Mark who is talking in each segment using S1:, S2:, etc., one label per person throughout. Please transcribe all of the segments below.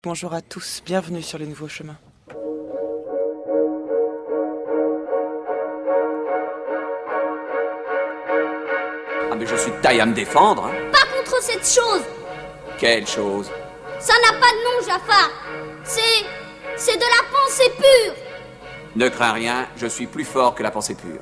S1: Bonjour à tous, bienvenue sur les nouveaux chemins.
S2: Ah mais je suis de taille à me défendre. Hein.
S3: Pas contre cette chose.
S2: Quelle chose?
S3: Ça n'a pas de nom, Jafar. C'est de la pensée pure.
S2: Ne crains rien, je suis plus fort que la pensée pure.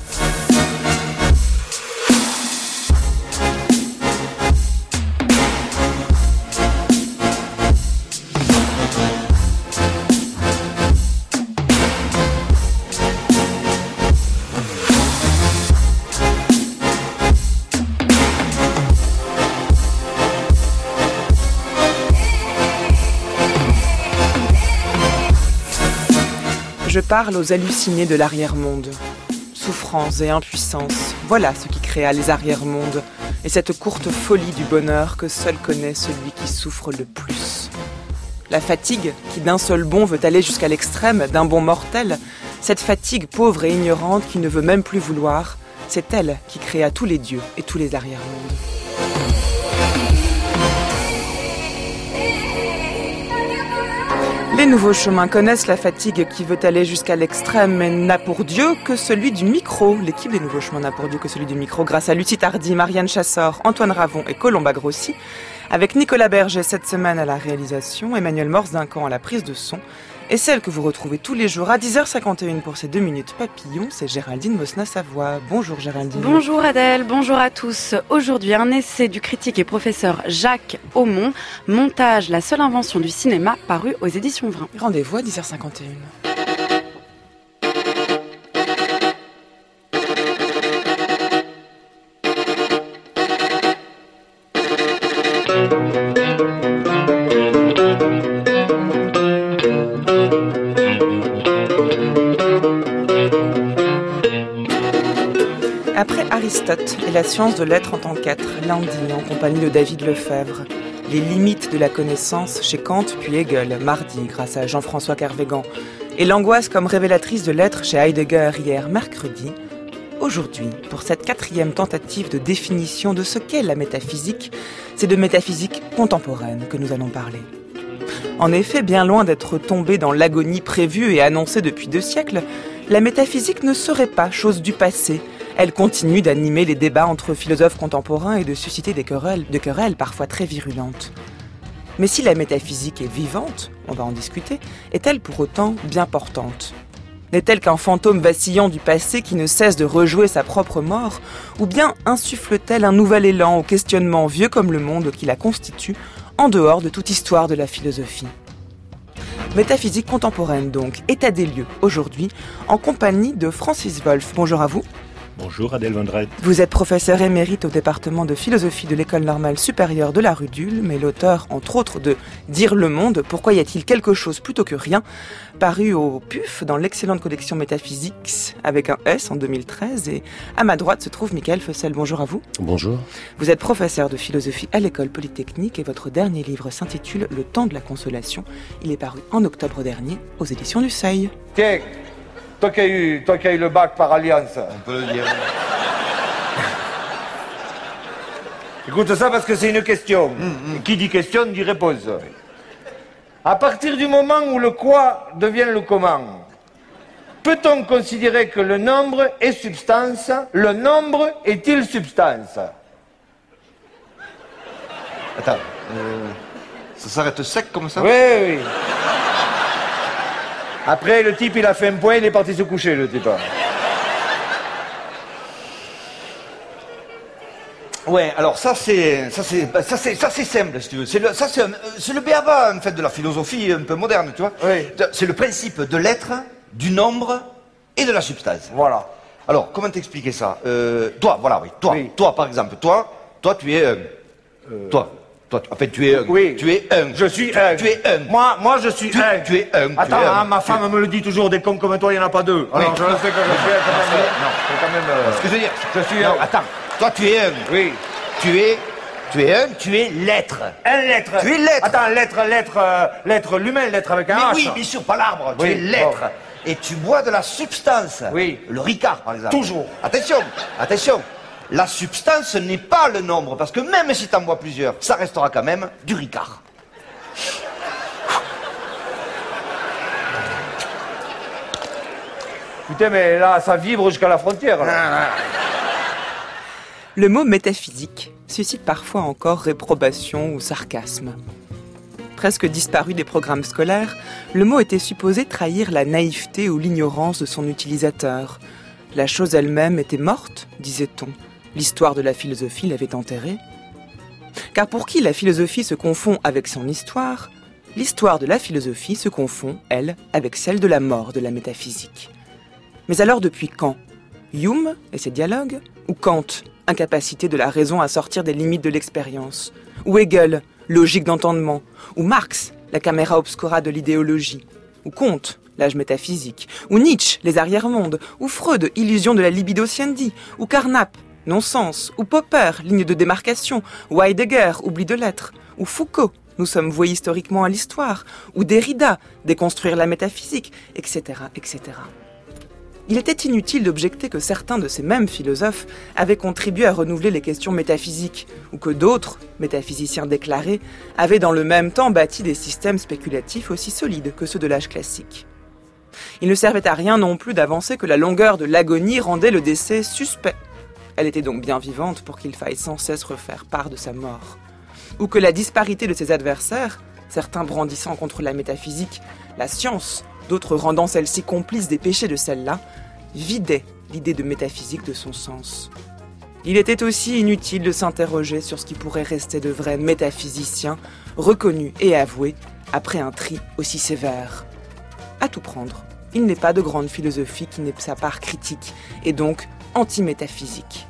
S1: Je parle aux hallucinés de l'arrière-monde. Souffrance et impuissance, voilà ce qui créa les arrière-mondes et cette courte folie du bonheur que seul connaît celui qui souffre le plus. La fatigue, qui d'un seul bond veut aller jusqu'à l'extrême d'un bond mortel, cette fatigue pauvre et ignorante qui ne veut même plus vouloir, c'est elle qui créa tous les dieux et tous les arrière-mondes. Les nouveaux chemins connaissent la fatigue qui veut aller jusqu'à l'extrême, mais n'a pour Dieu que celui du micro. L'équipe des nouveaux chemins n'a pour Dieu que celui du micro, grâce à Lucie Tardy, Marianne Chassor, Antoine Ravon et Colomba Grossi, avec Nicolas Berger cette semaine à la réalisation, Emmanuel Morse-Duncan à la prise de son, et celle que vous retrouvez tous les jours à 10h51 pour ces 2 minutes papillons, c'est Géraldine Mosna-Savoie. Bonjour Géraldine.
S4: Bonjour Adèle, bonjour à tous. Aujourd'hui, un essai du critique et professeur Jacques Aumont, Montage, la seule invention du cinéma, paru aux éditions Vrin.
S1: Rendez-vous à 10h51. Après Aristote et la science de l'être en tant qu'être, lundi, en compagnie de David Lefebvre. Les limites de la connaissance chez Kant puis Hegel, mardi, grâce à Jean-François Kervégan. Et l'angoisse comme révélatrice de l'être chez Heidegger hier, mercredi. Aujourd'hui, pour cette 4e tentative de définition de ce qu'est la métaphysique, c'est de métaphysique contemporaine que nous allons parler. En effet, bien loin d'être tombée dans l'agonie prévue et annoncée depuis 2 siècles, la métaphysique ne serait pas chose du passé. Elle continue d'animer les débats entre philosophes contemporains et de susciter des querelles parfois très virulentes. Mais si la métaphysique est vivante, on va en discuter, est-elle pour autant bien portante ? N'est-elle qu'un fantôme vacillant du passé qui ne cesse de rejouer sa propre mort ? Ou bien insuffle-t-elle un nouvel élan au questionnement vieux comme le monde qui la constitue, en dehors de toute histoire de la philosophie ? Métaphysique contemporaine donc, état des lieux aujourd'hui, en compagnie de Francis Wolff. Bonjour à vous.
S5: Bonjour Adèle Vendrette.
S1: Vous êtes professeur émérite au département de philosophie de l'École normale supérieure de la rue d'Ulm, mais l'auteur, entre autres, de Dire le monde, pourquoi y a-t-il quelque chose plutôt que rien, paru au PUF dans l'excellente collection Métaphysiques avec un S en 2013. Et à ma droite se trouve Michael Fessel. Bonjour à vous.
S5: Bonjour.
S1: Vous êtes professeur de philosophie à l'École polytechnique et votre dernier livre s'intitule Le temps de la consolation. Il est paru en octobre dernier aux éditions du Seuil.
S6: Tiens, toi qui as eu le bac par alliance.
S7: On peut le dire.
S6: Écoute ça parce que c'est une question. Qui dit question dit réponse. À partir du moment où le quoi devient le comment, peut-on considérer que le nombre est substance? Le nombre est-il substance?
S7: Attends, ça s'arrête sec comme ça?
S6: Oui, oui. Après, le type, il a fait un point, il est parti se coucher, le type.
S7: Ouais, alors ça c'est simple, si tu veux. C'est le b.a.-ba, en fait, de la philosophie un peu moderne, tu vois.
S6: Oui.
S7: C'est le principe de l'être, du nombre et de la substance.
S6: Voilà.
S7: Alors, comment t'expliquer ça? Toi, voilà, oui. Toi, par exemple, toi, tu es un. Toi, en fait, tu es un.
S6: Oui.
S7: Tu es un.
S6: Je suis un.
S7: Tu es un.
S6: Moi, je suis un.
S7: Tu es un.
S6: Attends, hein, ma femme me le dit toujours, des cons comme toi, il n'y en a pas deux. Alors, je le sais que je suis un quand même. Non, c'est quand même.
S7: Ce que je veux dire,
S6: Je suis
S7: non,
S6: un.
S7: attends. Toi, tu es un.
S6: Oui.
S7: Tu es l'être.
S6: Un lettre.
S7: Tu es l'être.
S6: Attends, l'être, l'humain, l'être avec un
S7: Mais
S6: H.
S7: oui, bien sûr, pas l'arbre.
S6: Oui,
S7: Tu es l'être.
S6: bon.
S7: Et tu bois de la substance.
S6: Oui.
S7: Le Ricard, par exemple.
S6: Toujours.
S7: Attention. La substance n'est pas le nombre, parce que même si tu en bois plusieurs, ça restera quand même du Ricard.
S6: Putain, mais là, ça vibre jusqu'à la frontière, là.
S1: Le mot métaphysique suscite parfois encore réprobation ou sarcasme. Presque disparu des programmes scolaires, le mot était supposé trahir la naïveté ou l'ignorance de son utilisateur. La chose elle-même était morte, disait-on. L'histoire de la philosophie l'avait enterrée. Car pour qui la philosophie se confond avec son histoire, l'histoire de la philosophie se confond, elle, avec celle de la mort de la métaphysique. Mais alors depuis quand ? Hume et ses dialogues ? Ou Kant, incapacité de la raison à sortir des limites de l'expérience ? Ou Hegel, logique d'entendement ? Ou Marx, la camera obscura de l'idéologie ? Ou Comte, l'âge métaphysique ? Ou Nietzsche, les arrière-mondes ? Ou Freud, illusion de la libido sciendi ? Ou Carnap, non-sens ? Ou Popper, ligne de démarcation ? Ou Heidegger, oubli de l'être ? Ou Foucault, nous sommes voués historiquement à l'histoire ? Ou Derrida, déconstruire la métaphysique, etc., etc. Il était inutile d'objecter que certains de ces mêmes philosophes avaient contribué à renouveler les questions métaphysiques, ou que d'autres, métaphysiciens déclarés, avaient dans le même temps bâti des systèmes spéculatifs aussi solides que ceux de l'âge classique. Il ne servait à rien non plus d'avancer que la longueur de l'agonie rendait le décès suspect. Elle était donc bien vivante pour qu'il faille sans cesse refaire part de sa mort. Ou que la disparité de ses adversaires, certains brandissant contre la métaphysique la science, d'autres rendant celle-ci complice des péchés de celle-là, vidait l'idée de métaphysique de son sens. Il était aussi inutile de s'interroger sur ce qui pourrait rester de vrais métaphysiciens, reconnus et avoués, après un tri aussi sévère. À tout prendre, il n'est pas de grande philosophie qui n'ait sa part critique, et donc anti-métaphysique.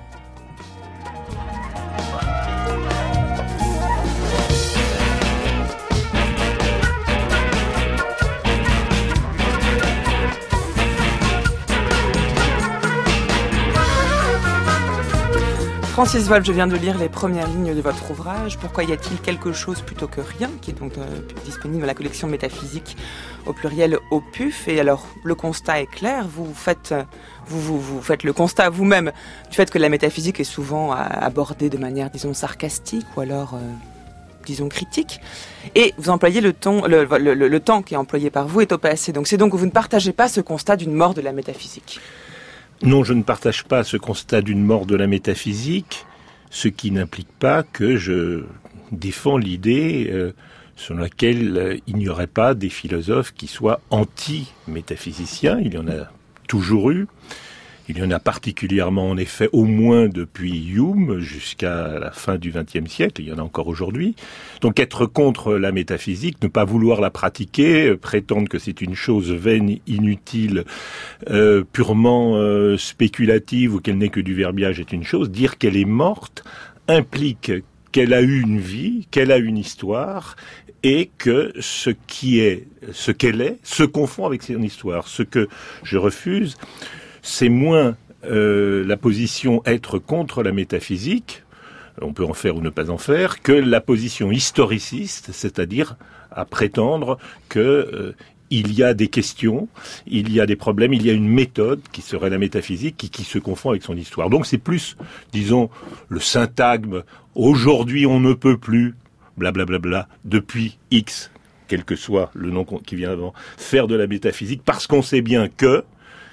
S1: Francis Wolff, je viens de lire les premières lignes de votre ouvrage. Pourquoi y a-t-il quelque chose plutôt que rien, qui est donc disponible dans la collection Métaphysique au pluriel au PUF. Et alors, le constat est clair. Vous faites le constat vous-même du fait que la métaphysique est souvent abordée de manière, disons, sarcastique ou alors, disons, critique. Et vous employez le temps qui est employé par vous est au passé. Donc c'est donc que vous ne partagez pas ce constat d'une mort de la métaphysique.
S5: Non, je ne partage pas ce constat d'une mort de la métaphysique, ce qui n'implique pas que je défends l'idée selon laquelle il n'y aurait pas des philosophes qui soient anti-métaphysiciens. Il y en a toujours eu. Il y en a particulièrement, en effet, au moins depuis Hume jusqu'à la fin du XXe siècle. Il y en a encore aujourd'hui. Donc être contre la métaphysique, ne pas vouloir la pratiquer, prétendre que c'est une chose vaine, inutile, purement spéculative ou qu'elle n'est que du verbiage est une chose. Dire qu'elle est morte implique qu'elle a eu une vie, qu'elle a une histoire et que ce qu'elle est se confond avec son histoire. Ce que je refuse, c'est moins la position être contre la métaphysique, on peut en faire ou ne pas en faire, que la position historiciste, c'est-à-dire à prétendre que il y a des questions, il y a des problèmes, il y a une méthode qui serait la métaphysique qui se confond avec son histoire. Donc c'est plus, disons, le syntagme « aujourd'hui on ne peut plus », blablabla, depuis X, quel que soit le nom qui vient avant, faire de la métaphysique, parce qu'on sait bien que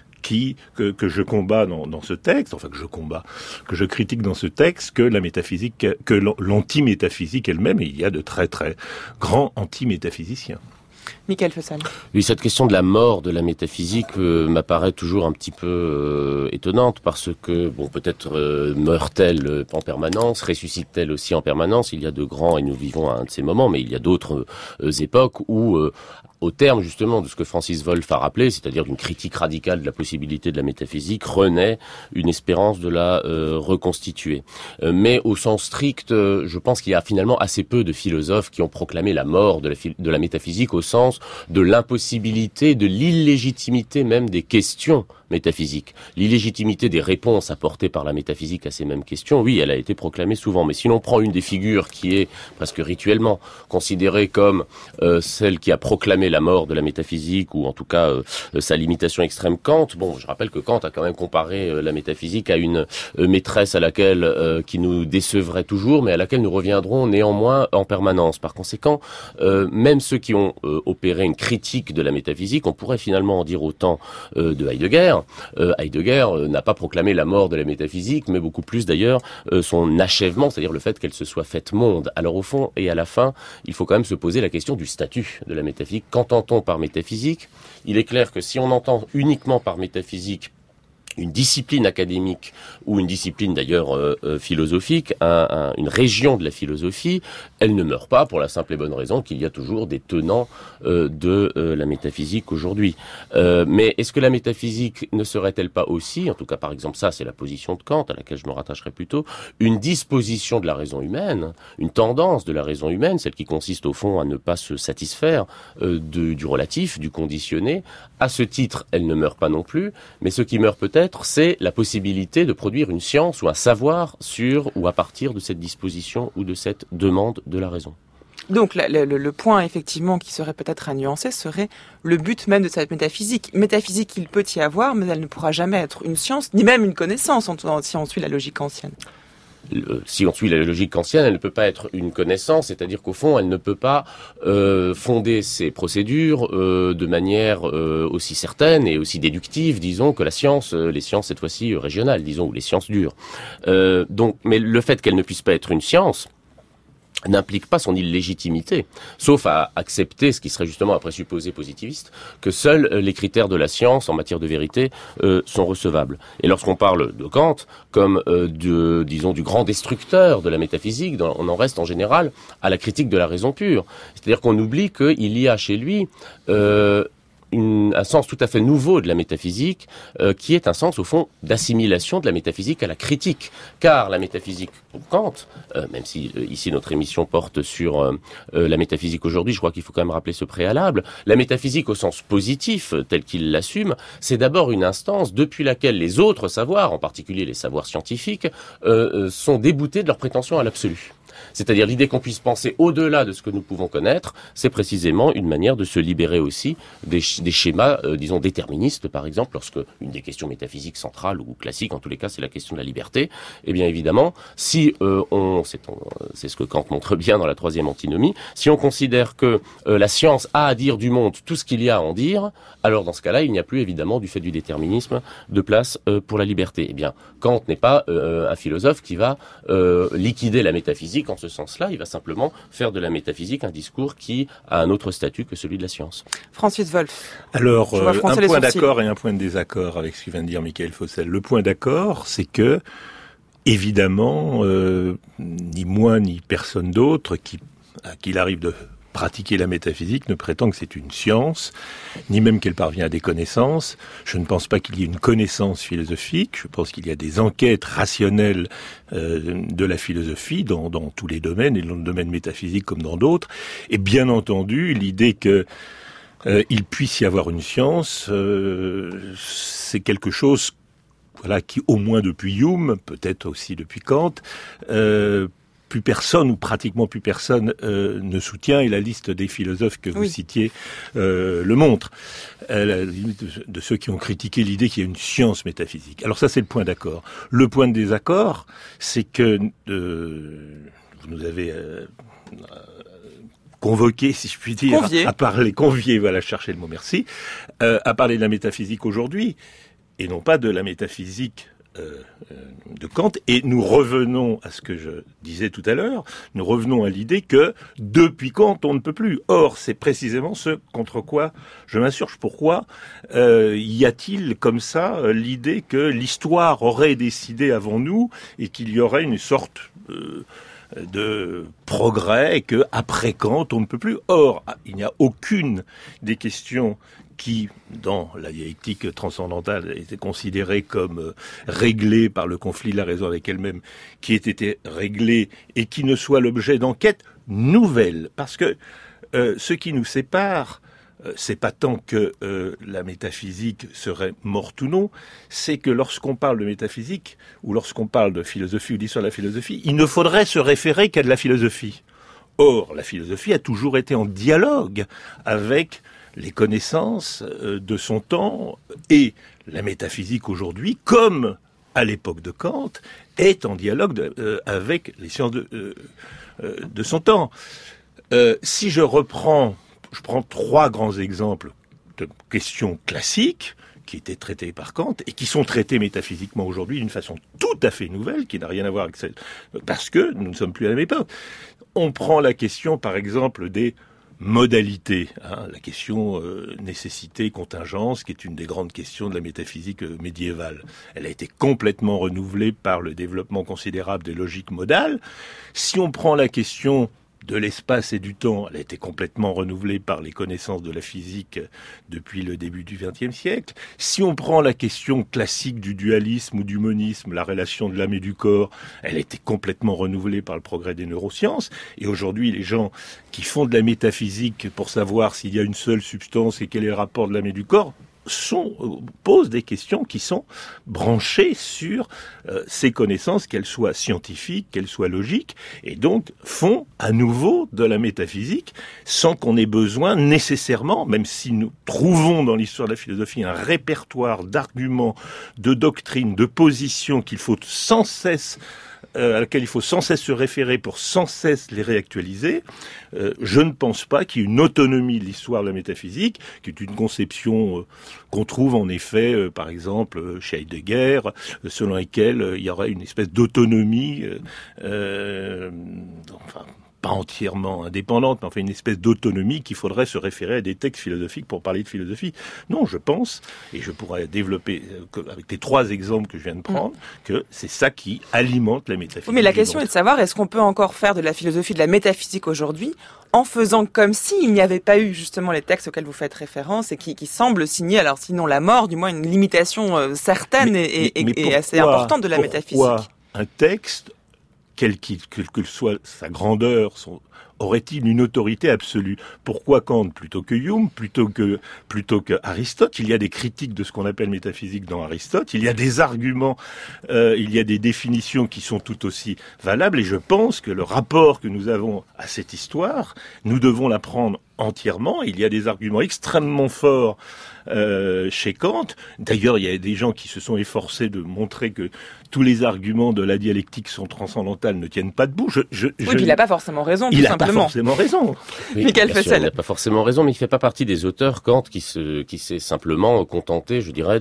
S5: je combats dans ce texte, enfin que je critique dans ce texte, que la métaphysique, que l'anti-métaphysique elle-même, et il y a de très très grands anti-métaphysiciens.
S1: Michael Fessal.
S8: Oui, cette question de la mort de la métaphysique m'apparaît toujours un petit peu étonnante parce que, bon, peut-être meurt-elle en permanence, ressuscite-t-elle aussi en permanence. Il y a de grands, et nous vivons à un de ces moments, mais il y a d'autres époques où, au terme justement de ce que Francis Wolff a rappelé, c'est-à-dire d'une critique radicale de la possibilité de la métaphysique, renaît une espérance de la reconstituer. Mais au sens strict, je pense qu'il y a finalement assez peu de philosophes qui ont proclamé la mort de la métaphysique au sens de l'impossibilité, de l'illégitimité même des questions métaphysique. L'illégitimité des réponses apportées par la métaphysique à ces mêmes questions, oui, elle a été proclamée souvent. Mais si l'on prend une des figures qui est presque rituellement considérée comme celle qui a proclamé la mort de la métaphysique, ou en tout cas sa limitation extrême, Kant, bon, je rappelle que Kant a quand même comparé la métaphysique à une maîtresse à laquelle qui nous décevrait toujours, mais à laquelle nous reviendrons néanmoins en permanence. Par conséquent, même ceux qui ont opéré une critique de la métaphysique, on pourrait finalement en dire autant de Heidegger. Heidegger n'a pas proclamé la mort de la métaphysique, mais beaucoup plus d'ailleurs son achèvement, c'est-à-dire le fait qu'elle se soit faite monde. Alors au fond et à la fin, il faut quand même se poser la question du statut de la métaphysique. Qu'entend-on par métaphysique ? Il est clair que si on entend uniquement par métaphysique une discipline académique ou une discipline d'ailleurs philosophique, une région de la philosophie, elle ne meurt pas pour la simple et bonne raison qu'il y a toujours des tenants de la métaphysique aujourd'hui. Mais est-ce que la métaphysique ne serait-elle pas aussi, en tout cas par exemple ça c'est la position de Kant à laquelle je me rattacherai plutôt, une disposition de la raison humaine, une tendance de la raison humaine, celle qui consiste au fond à ne pas se satisfaire du relatif, du conditionné. À ce titre, elle ne meurt pas non plus, mais ce qui meurt peut-être, c'est la possibilité de produire une science ou un savoir sur ou à partir de cette disposition ou de cette demande de la raison.
S1: Donc le point effectivement qui serait peut-être à nuancer serait le but même de cette métaphysique. Métaphysique, il peut y avoir, mais elle ne pourra jamais être une science, ni même une connaissance si on suit la logique kantienne.
S8: Si on suit la logique kantienne, elle ne peut pas être une connaissance, c'est-à-dire qu'au fond, elle ne peut pas fonder ses procédures de manière aussi certaine et aussi déductive, disons, que la science, les sciences cette fois-ci régionales, disons, ou les sciences dures. Mais le fait qu'elle ne puisse pas être une science n'implique pas son illégitimité, sauf à accepter, ce qui serait justement un présupposé positiviste, que seuls les critères de la science en matière de vérité sont recevables. Et lorsqu'on parle de Kant comme du grand destructeur de la métaphysique, on en reste en général à la critique de la raison pure. C'est-à-dire qu'on oublie qu'il y a chez lui un sens tout à fait nouveau de la métaphysique, qui est un sens, au fond, d'assimilation de la métaphysique à la critique. Car la métaphysique, pour Kant, même si ici notre émission porte sur la métaphysique aujourd'hui, je crois qu'il faut quand même rappeler ce préalable, la métaphysique au sens positif, tel qu'il l'assume, c'est d'abord une instance depuis laquelle les autres savoirs, en particulier les savoirs scientifiques, sont déboutés de leur prétention à l'absolu. C'est-à-dire l'idée qu'on puisse penser au-delà de ce que nous pouvons connaître, c'est précisément une manière de se libérer aussi des schémas, disons, déterministes, par exemple, lorsque une des questions métaphysiques centrales ou classiques, en tous les cas, c'est la question de la liberté. Eh bien, évidemment, si c'est ce que Kant montre bien dans la troisième antinomie, si on considère que la science a à dire du monde tout ce qu'il y a à en dire, alors dans ce cas-là, il n'y a plus, évidemment, du fait du déterminisme, de place pour la liberté. Eh bien, Kant n'est pas un philosophe qui va liquider la métaphysique. En ce sens-là, il va simplement faire de la métaphysique un discours qui a un autre statut que celui de la science.
S1: Francis Wolff.
S5: Alors, un point d'accord et un point de désaccord avec ce que vient de dire Michael Fossel. Le point d'accord, c'est que, évidemment, ni moi ni personne d'autre qu'il arrive de pratiquer la métaphysique ne prétend que c'est une science, ni même qu'elle parvient à des connaissances. Je ne pense pas qu'il y ait une connaissance philosophique. Je pense qu'il y a des enquêtes rationnelles de la philosophie dans tous les domaines, et dans le domaine métaphysique comme dans d'autres. Et bien entendu, l'idée que il puisse y avoir une science, c'est quelque chose, voilà, qui au moins depuis Hume, peut-être aussi depuis Kant, plus personne, ou pratiquement plus personne, ne soutient, et la liste des philosophes que vous citiez le montre. La limite de ceux qui ont critiqué l'idée qu'il y a une science métaphysique. Alors ça, c'est le point d'accord. Le point de désaccord, c'est que vous nous avez convoqué, si je puis dire, convié, voilà, chercher le mot, merci, à parler de la métaphysique aujourd'hui, et non pas de la métaphysique de Kant, et nous revenons à ce que je disais tout à l'heure, nous revenons à l'idée que depuis Kant on ne peut plus. Or, c'est précisément ce contre quoi je m'insurge. Pourquoi y a-t-il comme ça l'idée que l'histoire aurait décidé avant nous et qu'il y aurait une sorte de progrès et que après Kant on ne peut plus. Or, il n'y a aucune des questions qui, dans la dialectique transcendantale, était considérée comme réglée par le conflit de la raison avec elle-même, qui ait été réglée et qui ne soit l'objet d'enquêtes nouvelles. Parce que ce qui nous sépare c'est pas tant que la métaphysique serait morte ou non, c'est que lorsqu'on parle de métaphysique, ou lorsqu'on parle de philosophie ou d'histoire de la philosophie, il ne faudrait se référer qu'à de la philosophie. Or, la philosophie a toujours été en dialogue avec les connaissances de son temps, et la métaphysique aujourd'hui, comme à l'époque de Kant, est en dialogue avec les sciences de son temps. Si je prends 3 grands exemples de questions classiques qui étaient traitées par Kant et qui sont traitées métaphysiquement aujourd'hui d'une façon tout à fait nouvelle, qui n'a rien à voir avec celle... Parce que nous ne sommes plus à la même époque. On prend la question, par exemple, des modalités, la question nécessité, contingence, qui est une des grandes questions de la métaphysique médiévale. Elle a été complètement renouvelée par le développement considérable des logiques modales. Si on prend la question de l'espace et du temps, elle a été complètement renouvelée par les connaissances de la physique depuis le début du XXe siècle. Si on prend la question classique du dualisme ou du monisme, la relation de l'âme et du corps, elle a été complètement renouvelée par le progrès des neurosciences. Et aujourd'hui, les gens qui font de la métaphysique pour savoir s'il y a une seule substance et quel est le rapport de l'âme et du corps, posent des questions qui sont branchées sur ces connaissances, qu'elles soient scientifiques, qu'elles soient logiques, et donc font à nouveau de la métaphysique sans qu'on ait besoin nécessairement, même si nous trouvons dans l'histoire de la philosophie un répertoire d'arguments, de doctrines, de positions qu'il faut sans cesse à laquelle il faut sans cesse se référer pour sans cesse les réactualiser, je ne pense pas qu'il y ait une autonomie de l'histoire de la métaphysique, qui est une conception qu'on trouve en effet, par exemple, chez Heidegger, selon laquelle il y aurait une espèce d'autonomie, pas entièrement indépendante, mais enfin une espèce d'autonomie qu'il faudrait se référer à des textes philosophiques pour parler de philosophie. Non, je pense, et je pourrais développer avec les 3 exemples que je viens de prendre, que c'est ça qui alimente la métaphysique.
S1: Oui, mais la question est de savoir, est-ce qu'on peut encore faire de la philosophie, de la métaphysique aujourd'hui, en faisant comme s'il n'y avait pas eu justement les textes auxquels vous faites référence et qui semblent signer, alors sinon la mort, du moins une limitation certaine et assez importante de la métaphysique.
S5: Pourquoi un texte, quelle que soit sa grandeur, aurait-il une autorité absolue? Pourquoi Kant plutôt que Hume, plutôt que Aristote? Il y a des critiques de ce qu'on appelle métaphysique dans Aristote, il y a des arguments, il y a des définitions qui sont tout aussi valables, et je pense que le rapport que nous avons à cette histoire, nous devons la prendre entièrement. Il y a des arguments extrêmement forts chez Kant. D'ailleurs, il y a des gens qui se sont efforcés de montrer que tous les arguments de la dialectique sont transcendantales, ne tiennent pas debout.
S1: Oui, puis il n'a pas forcément raison, tout simplement.
S5: Il n'a pas forcément raison.
S8: Oui,
S1: Michael Fessel.
S8: Il n'a pas forcément raison, mais il ne fait pas partie des auteurs, Kant, qui s'est simplement contenté, je dirais,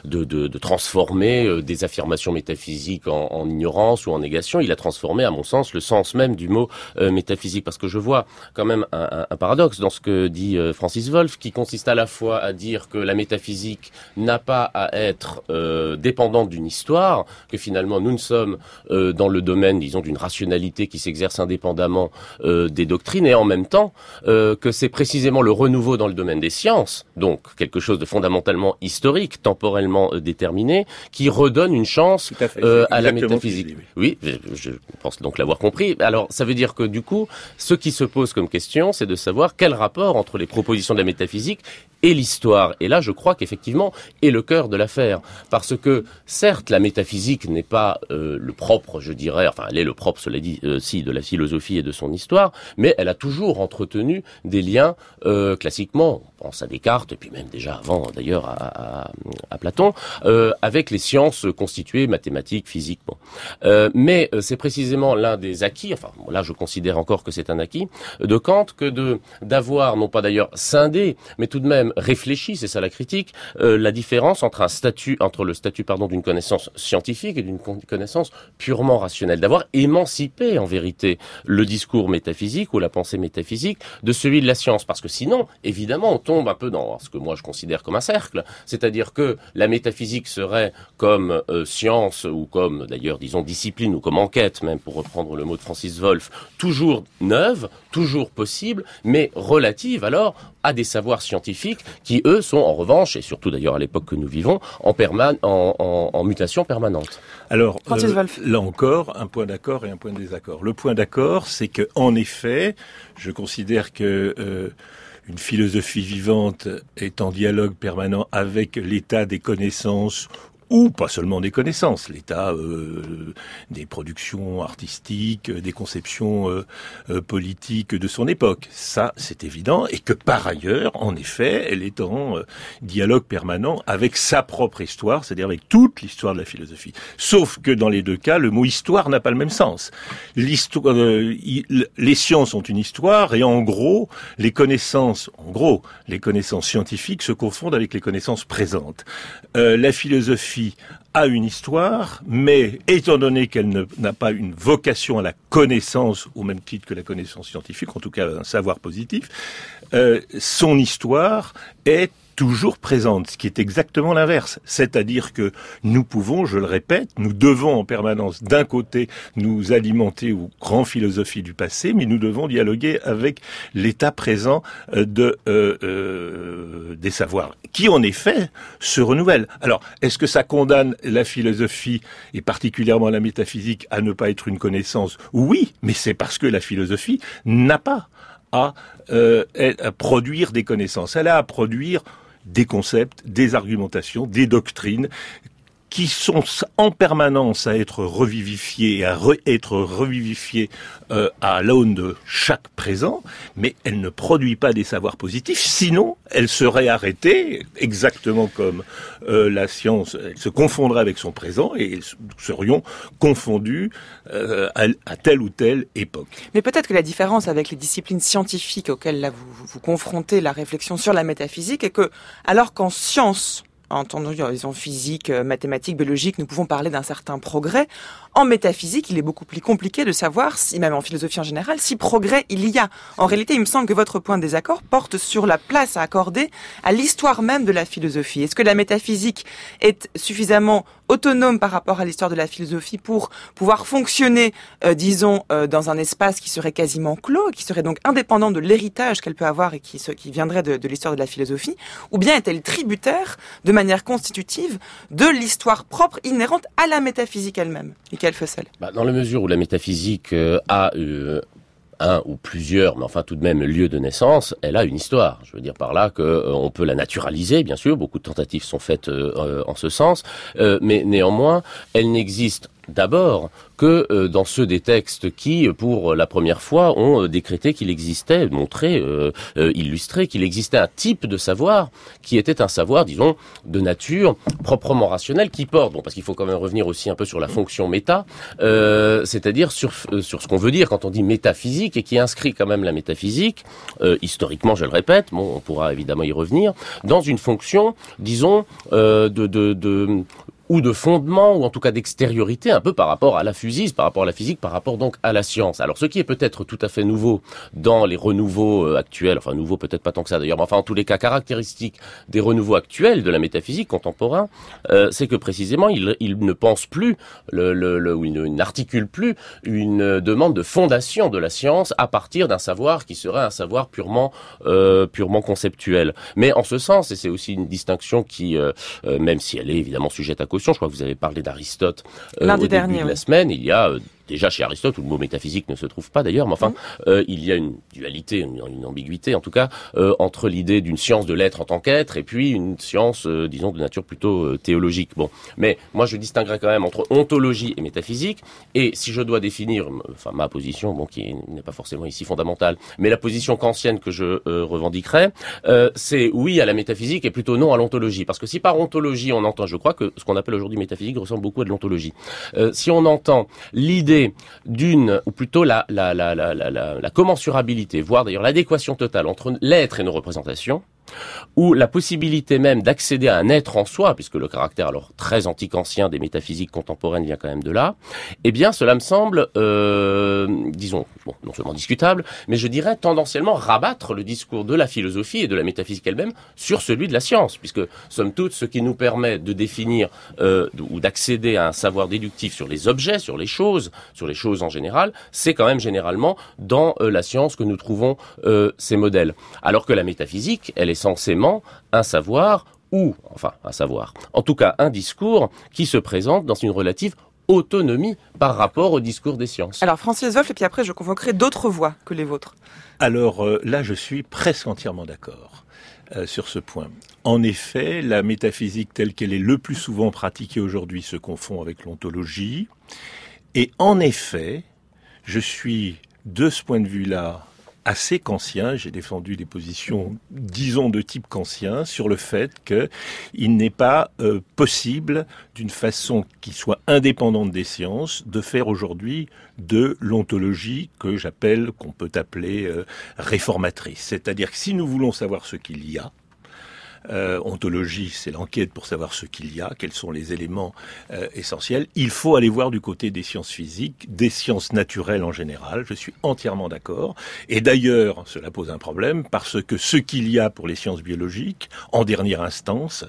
S8: de transformer des affirmations métaphysiques en ignorance ou en négation. Il a transformé, à mon sens, le sens même du mot métaphysique. Parce que je vois quand même un paradoxe dans ce que dit Francis Wolff, qui consiste à la fois à dire que la métaphysique n'a pas à être dépendante d'une histoire, que finalement nous ne sommes dans le domaine, disons, d'une rationalité qui s'exerce indépendamment des doctrines, et en même temps que c'est précisément le renouveau dans le domaine des sciences, donc quelque chose de fondamentalement historique, temporellement déterminé, qui redonne une chance à la métaphysique. Oui, je pense donc l'avoir compris. Alors ça veut dire que du coup, ce qui se pose comme question, c'est de savoir quel rapport entre les propositions de la métaphysique et l'histoire. Et là, je crois qu'effectivement, est le cœur de l'affaire. Parce que, certes, la métaphysique n'est pas le propre, je dirais, enfin, elle est le propre, cela dit, si, de la philosophie et de son histoire, mais elle a toujours entretenu des liens, classiquement, on pense à Descartes, et puis même déjà avant, d'ailleurs, à Platon, avec les sciences constituées, mathématiques, physiques. Bon. Mais c'est précisément l'un des acquis, enfin, là, je considère encore que c'est un acquis, de Kant, que d'avoir, non pas d'ailleurs scindé, mais tout de même réfléchi, c'est ça la critique, la différence entre le statut d'une connaissance scientifique et d'une connaissance purement rationnelle, d'avoir émancipé en vérité le discours métaphysique ou la pensée métaphysique de celui de la science, parce que sinon, évidemment, on tombe un peu dans ce que moi je considère comme un cercle, c'est-à-dire que la métaphysique serait comme science ou comme d'ailleurs disons discipline ou comme enquête même, pour reprendre le mot de Francis Wolff, toujours neuve, toujours possible, mais relative alors à des savoirs scientifiques qui, eux, sont en revanche, et surtout d'ailleurs à l'époque que nous vivons, en mutation permanente.
S5: Alors, là encore, un point d'accord et un point de désaccord. Le point d'accord, c'est que, en effet, je considère que une philosophie vivante est en dialogue permanent avec l'état des connaissances, ou pas seulement des connaissances, l'état des productions artistiques, des conceptions politiques de son époque. Ça, c'est évident, et que par ailleurs, en effet, elle est en dialogue permanent avec sa propre histoire, c'est-à-dire avec toute l'histoire de la philosophie. Sauf que dans les deux cas, le mot histoire n'a pas le même sens. L'histoire, les sciences ont une histoire, et en gros, les connaissances scientifiques se confondent avec les connaissances présentes. La philosophie a une histoire, mais étant donné qu'elle n'a pas une vocation à la connaissance, au même titre que la connaissance scientifique, en tout cas un savoir positif, son histoire est toujours présente, ce qui est exactement l'inverse. C'est-à-dire que nous pouvons, je le répète, nous devons en permanence, d'un côté, nous alimenter aux grandes philosophies du passé, mais nous devons dialoguer avec l'état présent des savoirs, qui en effet se renouvellent. Alors, est-ce que ça condamne la philosophie, et particulièrement la métaphysique, à ne pas être une connaissance? Oui, mais c'est parce que la philosophie n'a pas à produire des connaissances. Elle a à produire des concepts, des argumentations, des doctrines qui sont en permanence à être revivifiées et à être revivifiées à l'aune de chaque présent, mais elle ne produit pas des savoirs positifs, sinon elle serait arrêtée, exactement comme la science, elle se confondrait avec son présent et nous serions confondus à telle ou telle époque.
S1: Mais peut-être que la différence avec les disciplines scientifiques auxquelles là vous confrontez la réflexion sur la métaphysique est que, alors qu'en science, entendu, disons, physique, mathématiques, biologique, nous pouvons parler d'un certain progrès. En métaphysique, il est beaucoup plus compliqué de savoir, si, même en philosophie en général, si progrès il y a. En réalité, il me semble que votre point de désaccord porte sur la place à accorder à l'histoire même de la philosophie. Est-ce que la métaphysique est suffisamment autonome par rapport à l'histoire de la philosophie pour pouvoir fonctionner, dans un espace qui serait quasiment clos, qui serait donc indépendant de l'héritage qu'elle peut avoir et qui viendrait de l'histoire de la philosophie, ou bien est-elle tributaire, de manière constitutive, de l'histoire propre inhérente à la métaphysique elle-même? Michael Fessel.
S8: Dans la mesure où la métaphysique a un ou plusieurs, mais enfin tout de même lieu de naissance, elle a une histoire. Je veux dire par là que on peut la naturaliser, bien sûr, beaucoup de tentatives sont faites en ce sens, mais néanmoins, elle n'existe d'abord que dans ceux des textes qui, pour la première fois, ont décrété qu'il existait, montré, illustré qu'il existait un type de savoir qui était un savoir, disons, de nature proprement rationnelle, qui porte, parce qu'il faut quand même revenir aussi un peu sur la fonction méta, c'est-à-dire sur ce qu'on veut dire quand on dit métaphysique et qui inscrit quand même la métaphysique, historiquement, je le répète, on pourra évidemment y revenir, dans une fonction, disons, ou de fondement, ou en tout cas d'extériorité, un peu par rapport à la physique, par rapport donc à la science. Alors ce qui est peut-être tout à fait nouveau dans les renouveaux actuels, enfin nouveau peut-être pas tant que ça d'ailleurs, mais enfin en tous les cas caractéristique des renouveaux actuels de la métaphysique contemporain, c'est que précisément il ne pense plus, ou il n'articule plus une demande de fondation de la science à partir d'un savoir qui serait un savoir purement conceptuel. Mais en ce sens, et c'est aussi une distinction qui, même si elle est évidemment sujette à caution, je crois que vous avez parlé d'Aristote au début de la semaine, il y a déjà chez Aristote, où le mot métaphysique ne se trouve pas d'ailleurs, mais enfin, il y a une dualité, une ambiguïté en tout cas, entre l'idée d'une science de l'être en tant qu'être et puis une science, disons, de nature plutôt théologique. Bon, mais moi je distinguerais quand même entre ontologie et métaphysique, et si je dois définir, ma position, qui n'est pas forcément ici fondamentale, mais la position kantienne que je revendiquerais, c'est oui à la métaphysique et plutôt non à l'ontologie. Parce que si par ontologie on entend, je crois que ce qu'on appelle aujourd'hui métaphysique ressemble beaucoup à de l'ontologie. Si on entend l'idée ou plutôt la commensurabilité, voire d'ailleurs l'adéquation totale entre l'être et nos représentations, ou la possibilité même d'accéder à un être en soi, puisque le caractère alors très antique-ancien des métaphysiques contemporaines vient quand même de là, eh bien cela me semble, disons, non seulement discutable, mais je dirais tendanciellement rabattre le discours de la philosophie et de la métaphysique elle-même sur celui de la science, puisque somme toute ce qui nous permet de définir ou d'accéder à un savoir déductif sur les objets, sur les choses en général, c'est quand même généralement dans la science que nous trouvons ces modèles. Alors que la métaphysique, elle est censément un savoir, en tout cas un discours qui se présente dans une relative autonomie par rapport au discours des sciences.
S1: Alors Francis Wolff, et puis après je convoquerai d'autres voix que les vôtres.
S5: Alors là, je suis presque entièrement d'accord sur ce point. En effet, la métaphysique telle qu'elle est le plus souvent pratiquée aujourd'hui se confond avec l'ontologie. Et en effet, je suis de ce point de vue-là assez kantien. J'ai défendu des positions, disons, de type kantien sur le fait qu'il n'est pas possible, d'une façon qui soit indépendante des sciences, de faire aujourd'hui de l'ontologie qu'on peut appeler réformatrice. C'est-à-dire que si nous voulons savoir ce qu'il y a, ontologie, c'est l'enquête pour savoir ce qu'il y a, quels sont les éléments essentiels. Il faut aller voir du côté des sciences physiques, des sciences naturelles en général. Je suis entièrement d'accord. Et d'ailleurs, cela pose un problème parce que ce qu'il y a pour les sciences biologiques, en dernière instance,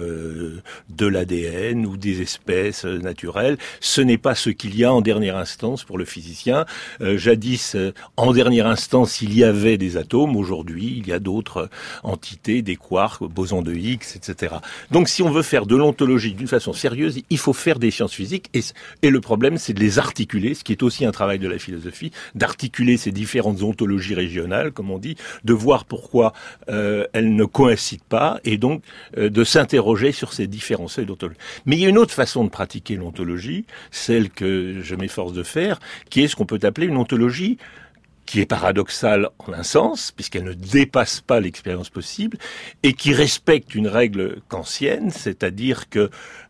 S5: de l'ADN ou des espèces naturelles, ce n'est pas ce qu'il y a en dernière instance pour le physicien. Jadis, en dernière instance, il y avait des atomes. Aujourd'hui, il y a d'autres entités, des quarks, bosons de Higgs, etc. Donc si on veut faire de l'ontologie d'une façon sérieuse, il faut faire des sciences physiques et le problème c'est de les articuler, ce qui est aussi un travail de la philosophie, d'articuler ces différentes ontologies régionales, comme on dit, de voir pourquoi elles ne coïncident pas et donc de s'interroger sur ces différents seuils d'ontologie. Mais il y a une autre façon de pratiquer l'ontologie, celle que je m'efforce de faire, qui est ce qu'on peut appeler une ontologie qui est paradoxale en un sens, puisqu'elle ne dépasse pas l'expérience possible, et qui respecte une règle kantienne, c'est-à-dire que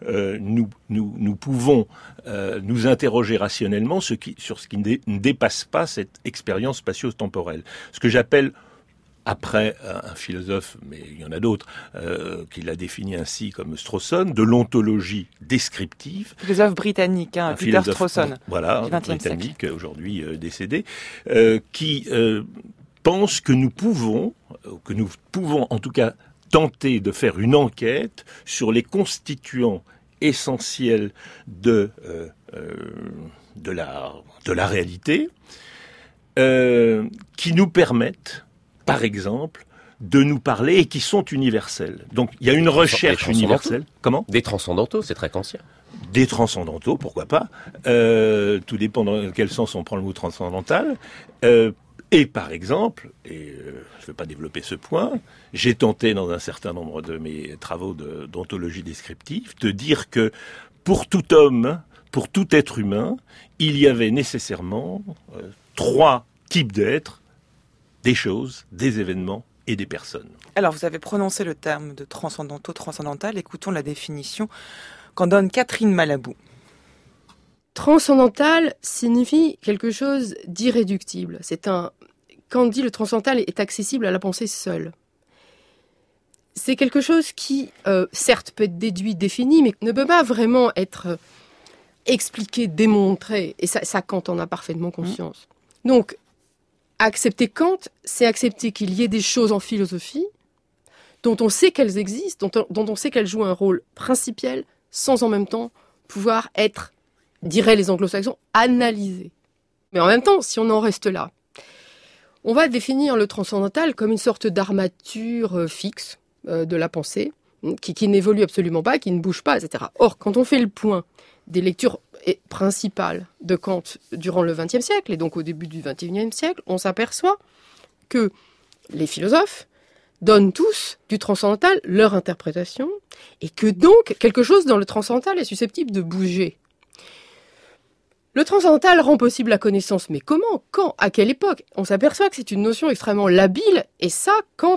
S5: nous pouvons nous interroger rationnellement sur ce qui ne dépasse pas cette expérience spatio-temporelle. Ce que j'appelle, après un philosophe, mais il y en a d'autres, qui l'a défini ainsi comme Strawson, de l'ontologie descriptive.
S1: Philosophe britannique, Peter Strawson.
S5: Voilà, britannique, aujourd'hui décédé, qui pense que nous pouvons en tout cas tenter de faire une enquête sur les constituants essentiels de la réalité, qui nous permettent, par exemple, de nous parler et qui sont universels. Donc, il y a une recherche universelle. Comment ?
S8: Des transcendantaux, c'est très kantien.
S5: Des transcendantaux, pourquoi pas. Tout dépend dans quel sens on prend le mot transcendantal. Et par exemple, je ne vais pas développer ce point, j'ai tenté dans un certain nombre de mes travaux d'ontologie descriptive de dire que pour tout homme, pour tout être humain, il y avait nécessairement 3 types d'êtres: des choses, des événements et des personnes.
S1: Alors, vous avez prononcé le terme de transcendantal. Écoutons la définition qu'en donne Catherine Malabou.
S9: Transcendantal signifie quelque chose d'irréductible. Quand on dit le transcendantal est accessible à la pensée seule. C'est quelque chose qui, certes, peut être déduit, défini, mais ne peut pas vraiment être expliqué, démontré. Et ça Kant en a parfaitement conscience. Donc, accepter Kant, c'est accepter qu'il y ait des choses en philosophie dont on sait qu'elles existent, dont on sait qu'elles jouent un rôle principiel, sans en même temps pouvoir être, diraient les anglo-saxons, analysées. Mais en même temps, si on en reste là, on va définir le transcendantal comme une sorte d'armature fixe de la pensée, qui n'évolue absolument pas, qui ne bouge pas, etc. Or, quand on fait le point des lectures principales de Kant durant le XXe siècle, et donc au début du XXIe siècle, on s'aperçoit que les philosophes donnent tous du transcendantal leur interprétation, et que donc quelque chose dans le transcendantal est susceptible de bouger. Le transcendantal rend possible la connaissance, mais comment ? Quand ? À quelle époque ? On s'aperçoit que c'est une notion extrêmement labile, et ça, Kant,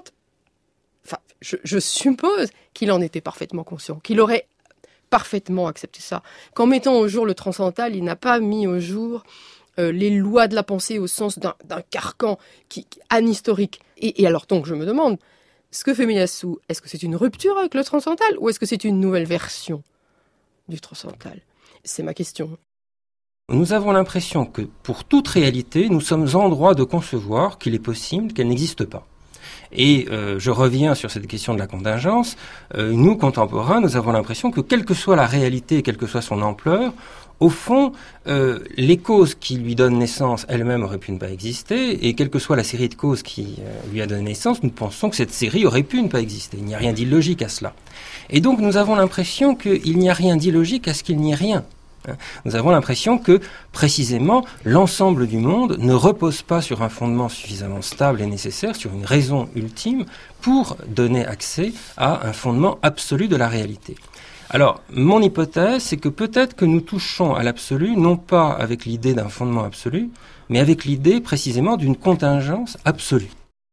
S9: je suppose qu'il en était parfaitement conscient, qu'il aurait parfaitement accepté ça. Qu'en mettant au jour le transcendantal, il n'a pas mis au jour les lois de la pensée au sens d'un carcan anhistorique. Et alors donc, je me demande, ce que fait Miyasu, est-ce que c'est une rupture avec le transcendantal ou est-ce que c'est une nouvelle version du transcendantal ? C'est ma question.
S10: Nous avons l'impression que pour toute réalité, nous sommes en droit de concevoir qu'il est possible qu'elle n'existe pas. Et je reviens sur cette question de la contingence. Nous, contemporains, nous avons l'impression que quelle que soit la réalité, quelle que soit son ampleur, au fond, les causes qui lui donnent naissance elles-mêmes auraient pu ne pas exister, et quelle que soit la série de causes qui lui a donné naissance, nous pensons que cette série aurait pu ne pas exister. Il n'y a rien d'illogique à cela. Et donc nous avons l'impression qu'il n'y a rien d'illogique à ce qu'il n'y ait rien. Nous avons l'impression que, précisément, l'ensemble du monde ne repose pas sur un fondement suffisamment stable et nécessaire, sur une raison ultime, pour donner accès à un fondement absolu de la réalité. Alors, mon hypothèse, c'est que peut-être que nous touchons à l'absolu, non pas avec l'idée d'un fondement absolu, mais avec l'idée précisément d'une contingence absolue.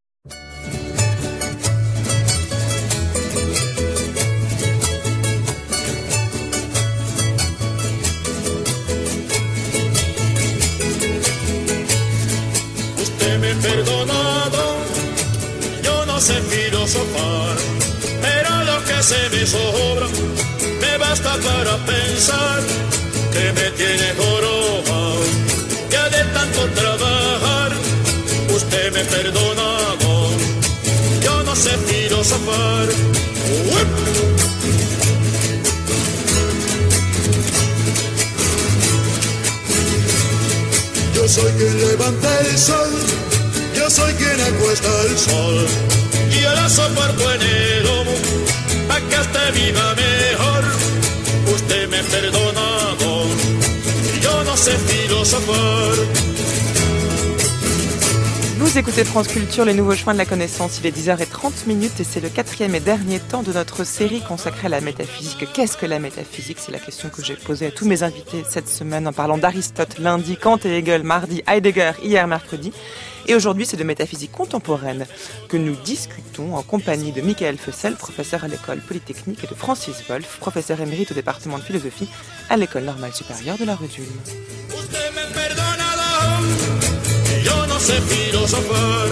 S11: Perdonado, yo no sé filosofar, pero lo que se me sobra me basta para pensar que me tiene jorobado. Ya de tanto trabajar, usted me perdonado, yo no sé filosofar. Yo soy quien levanta el sol, yo soy quien acuesta el sol, y yo la soporto en el lomo, pa' que usted viva mejor. Usted me perdona, yo no sé filosofar.
S1: Vous écoutez France Culture, les nouveaux chemins de la connaissance. Il est 10h30 et c'est le 4e et dernier temps de notre série consacrée à la métaphysique. Qu'est-ce que la métaphysique ? C'est la question que j'ai posée à tous mes invités cette semaine en parlant d'Aristote lundi, Kant et Hegel mardi, Heidegger hier mercredi. Et aujourd'hui, c'est de métaphysique contemporaine que nous discutons en compagnie de Michael Fessel, professeur à l'école polytechnique, et de Francis Wolff, professeur émérite au département de philosophie à l'école normale supérieure de la rue d'Ulm.
S11: Yo no sé filosofar.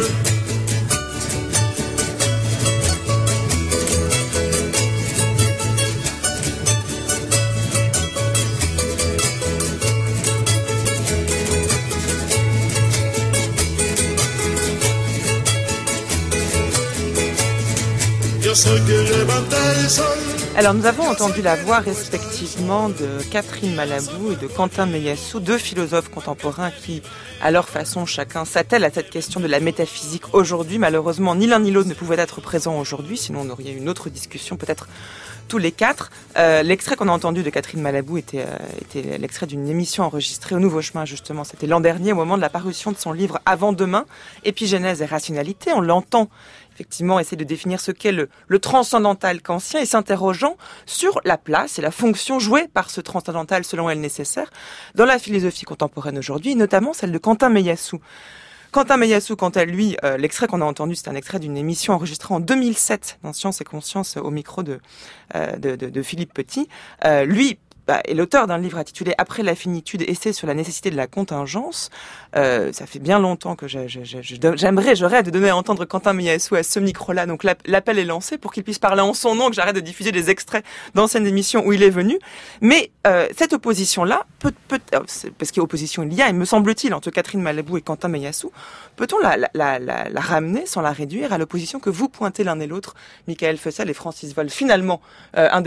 S11: Yo soy quien levanta el sol.
S1: Alors nous avons entendu la voix respectivement de Catherine Malabou et de Quentin Meillassoux, deux philosophes contemporains qui, à leur façon, chacun s'attelle à cette question de la métaphysique aujourd'hui. Malheureusement, ni l'un ni l'autre ne pouvaient être présents aujourd'hui, sinon on aurait eu une autre discussion, peut-être tous les quatre. L'extrait qu'on a entendu de Catherine Malabou était l'extrait d'une émission enregistrée au Nouveau Chemin, justement. C'était l'an dernier, au moment de la parution de son livre Avant-demain, Épigénèse et rationalité. On l'entend effectivement essayer de définir ce qu'est le transcendantal kantien et s'interrogeant sur la place et la fonction jouée par ce transcendantal selon elle nécessaire dans la philosophie contemporaine aujourd'hui, et notamment celle de Quentin Meillassoux. Quentin Meillassoux, quant à lui, l'extrait qu'on a entendu, c'est un extrait d'une émission enregistrée en 2007 dans Science et Conscience au micro de Philippe Petit. Lui est l'auteur d'un livre intitulé « Après la finitude, essai sur la nécessité de la contingence ». Ça fait bien longtemps que j'aurais de donner à entendre Quentin Meillassoux à ce micro-là. Donc l'appel est lancé pour qu'il puisse parler en son nom, que j'arrête de diffuser des extraits d'anciennes émissions où il est venu. Mais cette opposition-là, parce qu'opposition il y a, il me semble-t-il, entre Catherine Malabou et Quentin Meillassoux, peut-on la ramener sans la réduire à l'opposition que vous pointez l'un et l'autre, Michael Fessel et Francis Wolff? Finalement, un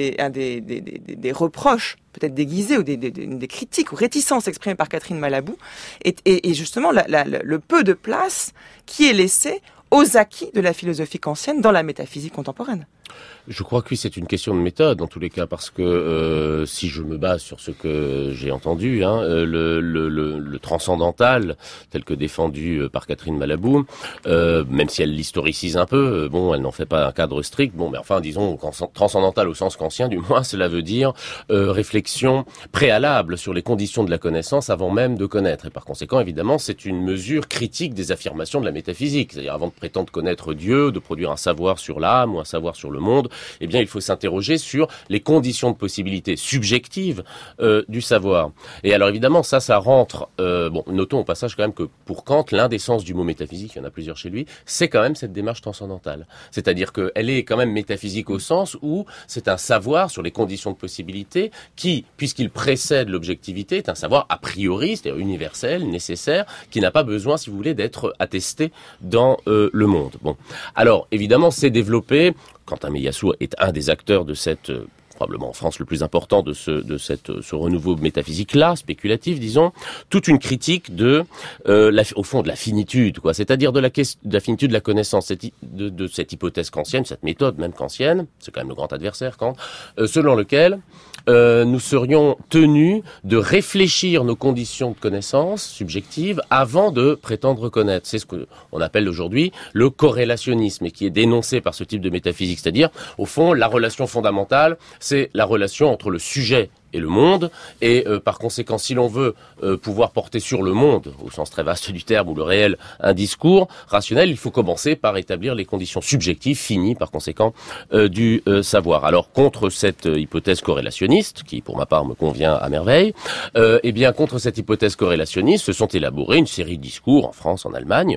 S1: des reproches peut-être déguisés ou des critiques ou réticences exprimées par Catherine Malabou et justement le peu de place qui est laissé aux acquis de la philosophie kantienne dans la métaphysique contemporaine.
S8: Je crois que c'est une question de méthode dans tous les cas, parce que si je me base sur ce que j'ai entendu, le transcendantal tel que défendu par Catherine Malabou, même si elle l'historicise un peu, elle n'en fait pas un cadre strict, mais enfin disons transcendantal au sens kantien, du moins cela veut dire réflexion préalable sur les conditions de la connaissance avant même de connaître, et par conséquent évidemment c'est une mesure critique des affirmations de la métaphysique, c'est-à-dire avant de prétendre connaître Dieu, de produire un savoir sur l'âme ou un savoir sur le monde, eh bien il faut s'interroger sur les conditions de possibilité subjectives du savoir. Et alors évidemment ça rentre, notons au passage quand même que pour Kant, l'un des sens du mot métaphysique, il y en a plusieurs chez lui, c'est quand même cette démarche transcendantale. C'est-à-dire qu'elle est quand même métaphysique au sens où c'est un savoir sur les conditions de possibilité qui, puisqu'il précède l'objectivité, est un savoir a priori, c'est-à-dire universel, nécessaire, qui n'a pas besoin, si vous voulez, d'être attesté dans le monde. Bon, alors évidemment c'est développé. Quentin Meillassoux est un des acteurs de cette, probablement en France le plus important de ce renouveau métaphysique-là, spéculatif, disons, toute une critique au fond de la finitude, quoi, c'est-à-dire de la finitude de la connaissance, de cette hypothèse kantienne, cette méthode même kantienne, c'est quand même le grand adversaire Kant, selon lequel nous serions tenus de réfléchir nos conditions de connaissance subjectives avant de prétendre connaître. C'est ce qu'on appelle aujourd'hui le corrélationnisme et qui est dénoncé par ce type de métaphysique. C'est-à-dire, au fond, la relation fondamentale, c'est la relation entre le sujet et le monde, et par conséquent, si l'on veut pouvoir porter sur le monde, au sens très vaste du terme, ou le réel, un discours rationnel, il faut commencer par établir les conditions subjectives finies, par conséquent, du savoir. Alors, contre cette hypothèse corrélationniste, qui pour ma part me convient à merveille, eh bien, contre cette hypothèse corrélationniste, se sont élaborés une série de discours en France, en Allemagne,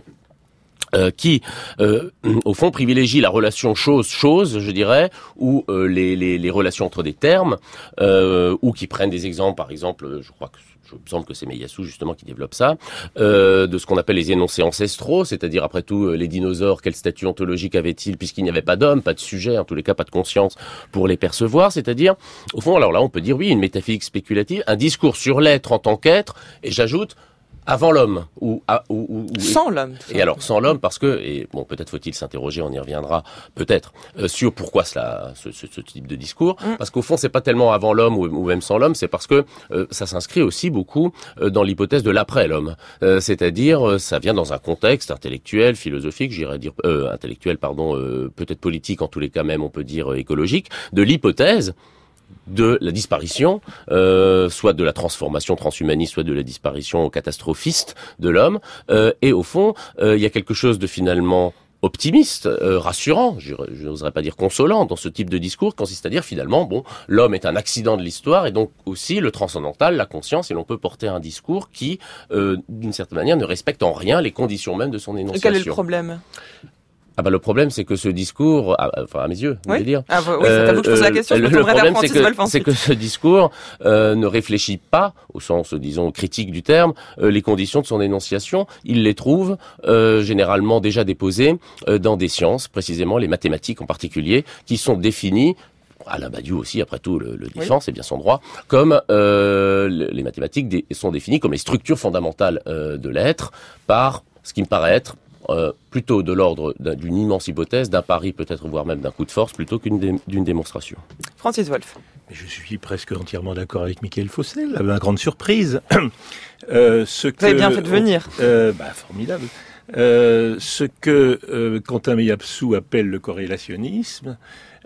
S8: qui, au fond, privilégie la relation chose-chose, je dirais, ou les relations entre des termes, ou qui prennent des exemples, par exemple, je me semble que c'est Meiyasu justement qui développe ça, de ce qu'on appelle les énoncés ancestraux, c'est-à-dire après tout les dinosaures, quel statut ontologique avaient-ils puisqu'il n'y avait pas d'homme, pas de sujet, en tous les cas pas de conscience pour les percevoir, c'est-à-dire, au fond, alors là on peut dire oui, une métaphysique spéculative, un discours sur l'être en tant qu'être, et j'ajoute, avant l'homme ou
S1: sans l'homme.
S8: Et alors sans l'homme parce que et bon peut-être faut-il s'interroger, on y reviendra peut-être sur pourquoi ce type de discours parce qu'au fond c'est pas tellement avant l'homme ou même sans l'homme, c'est parce que ça s'inscrit aussi beaucoup dans l'hypothèse de l'après l'homme. C'est-à-dire ça vient dans un contexte intellectuel, philosophique, j'irais dire intellectuel pardon, peut-être politique en tous les cas même on peut dire écologique, de l'hypothèse de la disparition, soit de la transformation transhumaniste, soit de la disparition catastrophiste de l'homme. Et au fond, il y a quelque chose de finalement optimiste, rassurant, je n'oserais pas dire consolant dans ce type de discours, consiste à dire finalement, bon, l'homme est un accident de l'histoire et donc aussi le transcendantal, la conscience, et l'on peut porter un discours qui, d'une certaine manière, ne respecte en rien les conditions même de son énonciation.
S1: Et quel est le problème ?
S8: Ah bah le problème c'est que ce discours, enfin à mes yeux, vous voulez dire.
S1: Ah bah, oui, c'est à vous que je pose la question.
S8: Le problème c'est que ce discours ne réfléchit pas, au sens disons critique du terme, les conditions de son énonciation. Il les trouve généralement déjà déposées dans des sciences, précisément les mathématiques en particulier, qui sont définies. Alain Badiou aussi, après tout, le défend, c'est bien son droit, comme les mathématiques sont définies comme les structures fondamentales de l'être par ce qui me paraît être plutôt de l'ordre d'une immense hypothèse, d'un pari peut-être, voire même d'un coup de force, plutôt d'une démonstration.
S1: Francis Wolff.
S5: Je suis presque entièrement d'accord avec Michael Fossel, à ma grande surprise. Vous avez
S1: bien fait de venir.
S5: Formidable. Ce que Quentin Meiyasu appelle le corrélationnisme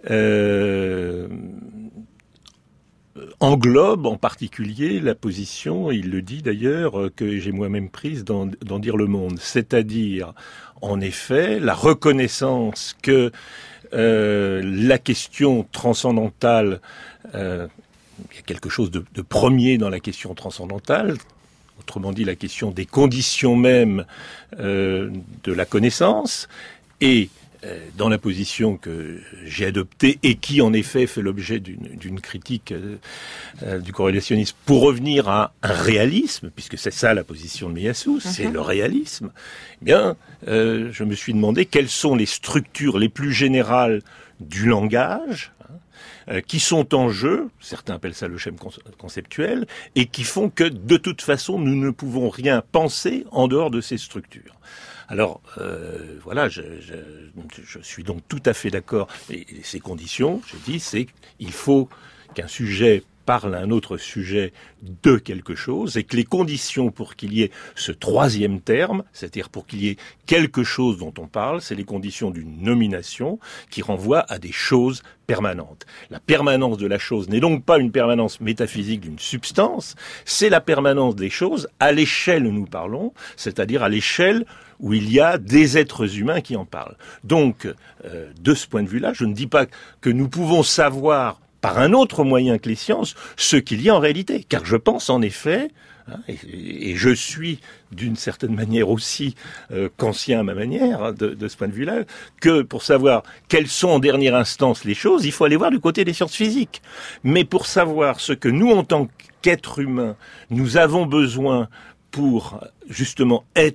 S5: englobe en particulier la position, il le dit d'ailleurs, que j'ai moi-même prise dans Dire le Monde, c'est-à-dire en effet la reconnaissance que la question transcendantale, il y a quelque chose de premier dans la question transcendantale, autrement dit la question des conditions mêmes de la connaissance, et dans la position que j'ai adoptée et qui en effet fait l'objet d'une critique du corrélationnisme, pour revenir à un réalisme, puisque c'est ça la position de Meiyasu, c'est le réalisme, eh bien, je me suis demandé quelles sont les structures les plus générales du langage, qui sont en jeu, certains appellent ça le schème conceptuel, et qui font que de toute façon nous ne pouvons rien penser en dehors de ces structures. Alors, voilà, je suis donc tout à fait d'accord. Et ces conditions, je dis, c'est qu'il faut qu'un sujet parle à un autre sujet de quelque chose, et que les conditions pour qu'il y ait ce troisième terme, c'est-à-dire pour qu'il y ait quelque chose dont on parle, c'est les conditions d'une nomination qui renvoie à des choses permanentes. La permanence de la chose n'est donc pas une permanence métaphysique d'une substance, c'est la permanence des choses à l'échelle où nous parlons, c'est-à-dire à l'échelle où il y a des êtres humains qui en parlent. Donc, de ce point de vue-là, je ne dis pas que nous pouvons savoir par un autre moyen que les sciences ce qu'il y a en réalité, car je pense en effet, et je suis d'une certaine manière aussi kantien à ma manière, de ce point de vue-là, que pour savoir quelles sont en dernière instance les choses, il faut aller voir du côté des sciences physiques. Mais pour savoir ce que nous, en tant qu'êtres humains, nous avons besoin pour justement être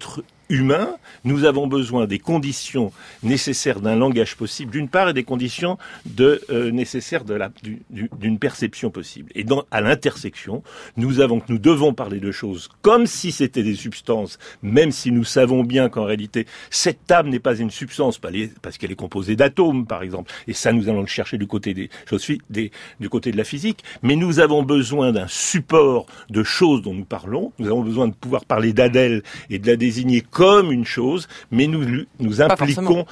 S5: humain, nous avons besoin des conditions nécessaires d'un langage possible, d'une part, et des conditions nécessaires d'une perception possible. Et à l'intersection, nous devons parler de choses comme si c'était des substances, même si nous savons bien qu'en réalité, cette table n'est pas une substance, parce qu'elle est composée d'atomes, par exemple. Et ça, nous allons le chercher du côté des choses, du côté de la physique. Mais nous avons besoin d'un support de choses dont nous parlons. Nous avons besoin de pouvoir parler d'Adèle et de la désigner comme une chose, mais nous impliquons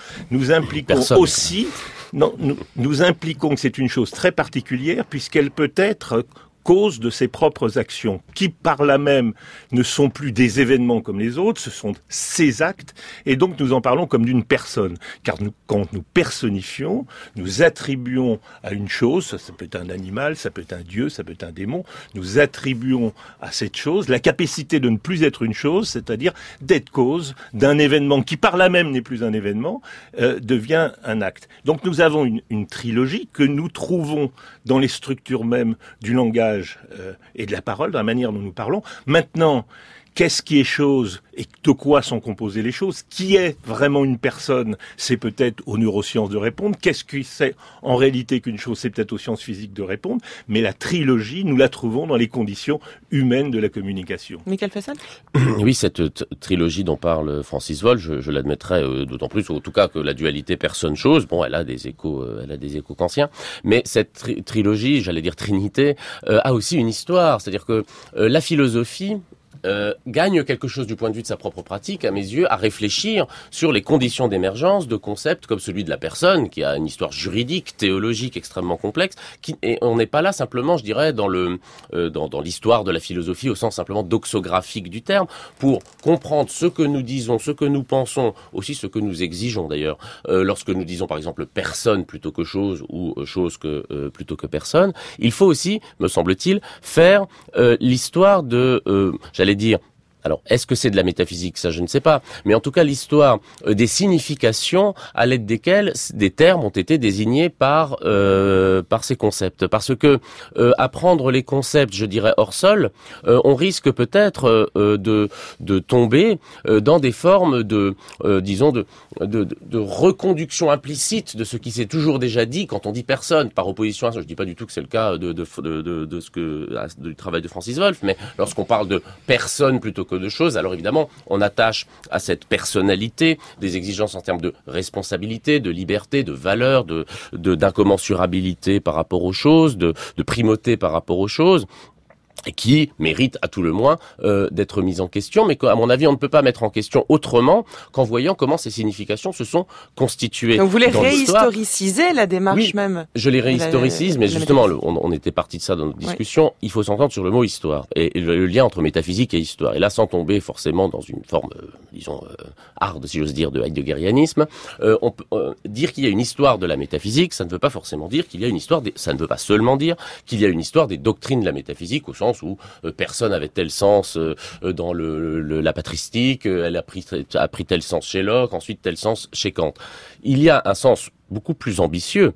S5: aussi, nous impliquons que c'est une chose très particulière puisqu'elle peut être cause de ses propres actions, qui par là même ne sont plus des événements comme les autres, ce sont ses actes, et donc nous en parlons comme d'une personne. Car quand nous personnifions, nous attribuons à une chose, ça peut être un animal, ça peut être un dieu, ça peut être un démon, nous attribuons à cette chose la capacité de ne plus être une chose, c'est-à-dire d'être cause d'un événement qui par là même n'est plus un événement, devient un acte. Donc nous avons une trilogie que nous trouvons dans les structures mêmes du langage et de la parole, dans la manière dont nous parlons. Maintenant, qu'est-ce qui est chose et de quoi sont composées les choses? Qui est vraiment une personne? C'est peut-être aux neurosciences de répondre. Qu'est-ce qui c'est en réalité qu'une chose? C'est peut-être aux sciences physiques de répondre. Mais la trilogie, nous la trouvons dans les conditions humaines de la communication.
S1: Michael Fessel?
S8: Oui, cette trilogie dont parle Francis Wolff, je l'admettrais d'autant plus, en tout cas que la dualité personne-chose, bon, elle a des échos kantiens. Mais cette trilogie, j'allais dire trinité, a aussi une histoire. C'est-à-dire que la philosophie gagne quelque chose du point de vue de sa propre pratique, à mes yeux, à réfléchir sur les conditions d'émergence de concepts comme celui de la personne, qui a une histoire juridique, théologique extrêmement complexe, et on n'est pas là simplement, je dirais, dans l'histoire de la philosophie au sens simplement doxographique du terme, pour comprendre ce que nous disons, ce que nous pensons, aussi ce que nous exigeons d'ailleurs, lorsque nous disons par exemple personne plutôt que chose, ou chose plutôt que personne. Il faut aussi, me semble-t-il, faire l'histoire de, j'allais dire, alors, est-ce que c'est de la métaphysique? Ça, je ne sais pas. Mais en tout cas, l'histoire des significations à l'aide desquelles des termes ont été désignés par ces concepts. Parce que apprendre les concepts, je dirais, hors sol, on risque peut-être de tomber dans des formes de reconduction implicite de ce qui s'est toujours déjà dit quand on dit personne, par opposition à ça. Je dis pas du tout que c'est le cas du travail de Francis Wolff, mais lorsqu'on parle de personne plutôt que de choses, alors évidemment, on attache à cette personnalité des exigences en termes de responsabilité, de liberté, de valeur, d'incommensurabilité par rapport aux choses, de primauté par rapport aux choses, et qui mérite à tout le moins d'être mise en question, mais qu'à mon avis on ne peut pas mettre en question autrement qu'en voyant comment ces significations se sont constituées.
S1: Donc vous les réhistoricisiez la démarche? Oui, même
S8: je les réhistoricise, mais justement on était parti de ça dans notre discussion. Oui. Il faut s'entendre sur le mot histoire et le lien entre métaphysique et histoire, et là sans tomber forcément dans une forme disons hard, si j'ose dire, de heideggerianisme. On peut dire qu'il y a une histoire de la métaphysique, ça ne veut pas forcément dire qu'il y a une histoire ça ne veut pas seulement dire qu'il y a une histoire des doctrines de la métaphysique au sens où personne avait tel sens dans la patristique, elle a pris tel sens chez Locke, ensuite tel sens chez Kant. Il y a un sens beaucoup plus ambitieux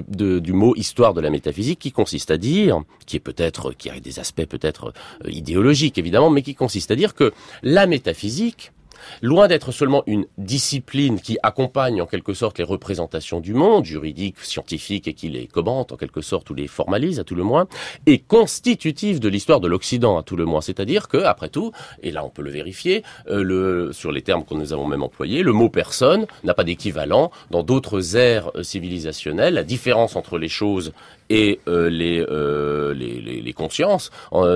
S8: du mot histoire de la métaphysique qui consiste à dire, qui a des aspects peut-être idéologiques évidemment, mais qui consiste à dire que la métaphysique, loin d'être seulement une discipline qui accompagne en quelque sorte les représentations du monde, juridique, scientifique, et qui les commente en quelque sorte ou les formalise à tout le moins, est constitutive de l'histoire de l'Occident à tout le moins. C'est-à-dire que, après tout, et là on peut le vérifier, sur les termes que nous avons même employés, le mot personne n'a pas d'équivalent dans d'autres ères civilisationnelles. La différence entre les choses et les consciences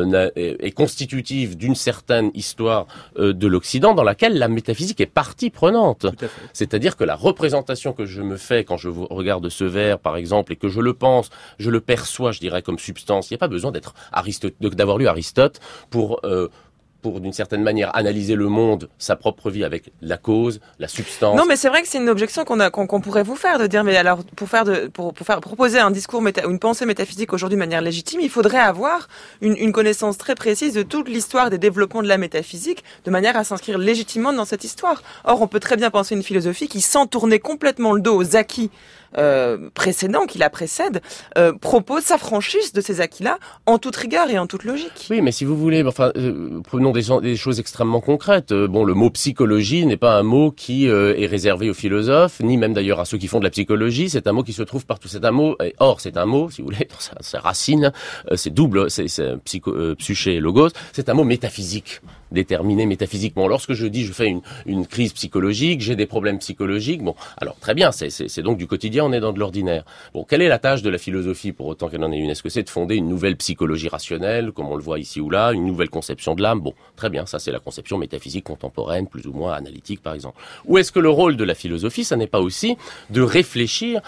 S8: est constitutive d'une certaine histoire de l'Occident dans laquelle la métaphysique est partie prenante. C'est-à-dire que la représentation que je me fais quand je regarde ce verre, par exemple, et que je le pense, je le perçois, je dirais, comme substance, il n'y a pas besoin d'avoir lu Aristote pour d'une certaine manière analyser le monde, sa propre vie avec la cause, la substance.
S1: Non, mais c'est vrai que c'est une objection qu'on pourrait vous faire, de dire, mais alors pour proposer un discours ou une pensée métaphysique aujourd'hui de manière légitime, il faudrait avoir une connaissance très précise de toute l'histoire des développements de la métaphysique, de manière à s'inscrire légitimement dans cette histoire. Or, on peut très bien penser une philosophie qui, sans tourner complètement le dos aux acquis précédents, qui la précèdent, s'affranchissent de ces acquis-là en toute rigueur et en toute logique.
S8: Oui, mais si vous voulez, prenons des choses extrêmement concrètes. Bon, le mot psychologie n'est pas un mot qui est réservé aux philosophes, ni même d'ailleurs à ceux qui font de la psychologie. C'est un mot qui se trouve partout. C'est un mot, c'est un mot, si vous voulez, dans sa racine, c'est double, c'est psyché et logos. C'est un mot métaphysique, déterminé métaphysiquement. Lorsque je dis je fais une crise psychologique, j'ai des problèmes psychologiques, bon, alors très bien, c'est donc du quotidien, on est dans de l'ordinaire. Bon, quelle est la tâche de la philosophie pour autant qu'elle en ait une? Est-ce que c'est de fonder une nouvelle psychologie rationnelle, comme on le voit ici ou là, une nouvelle conception de l'âme? Bon, très bien, ça c'est la conception métaphysique contemporaine, plus ou moins analytique par exemple. Ou est-ce que le rôle de la philosophie, ça n'est pas aussi de réfléchir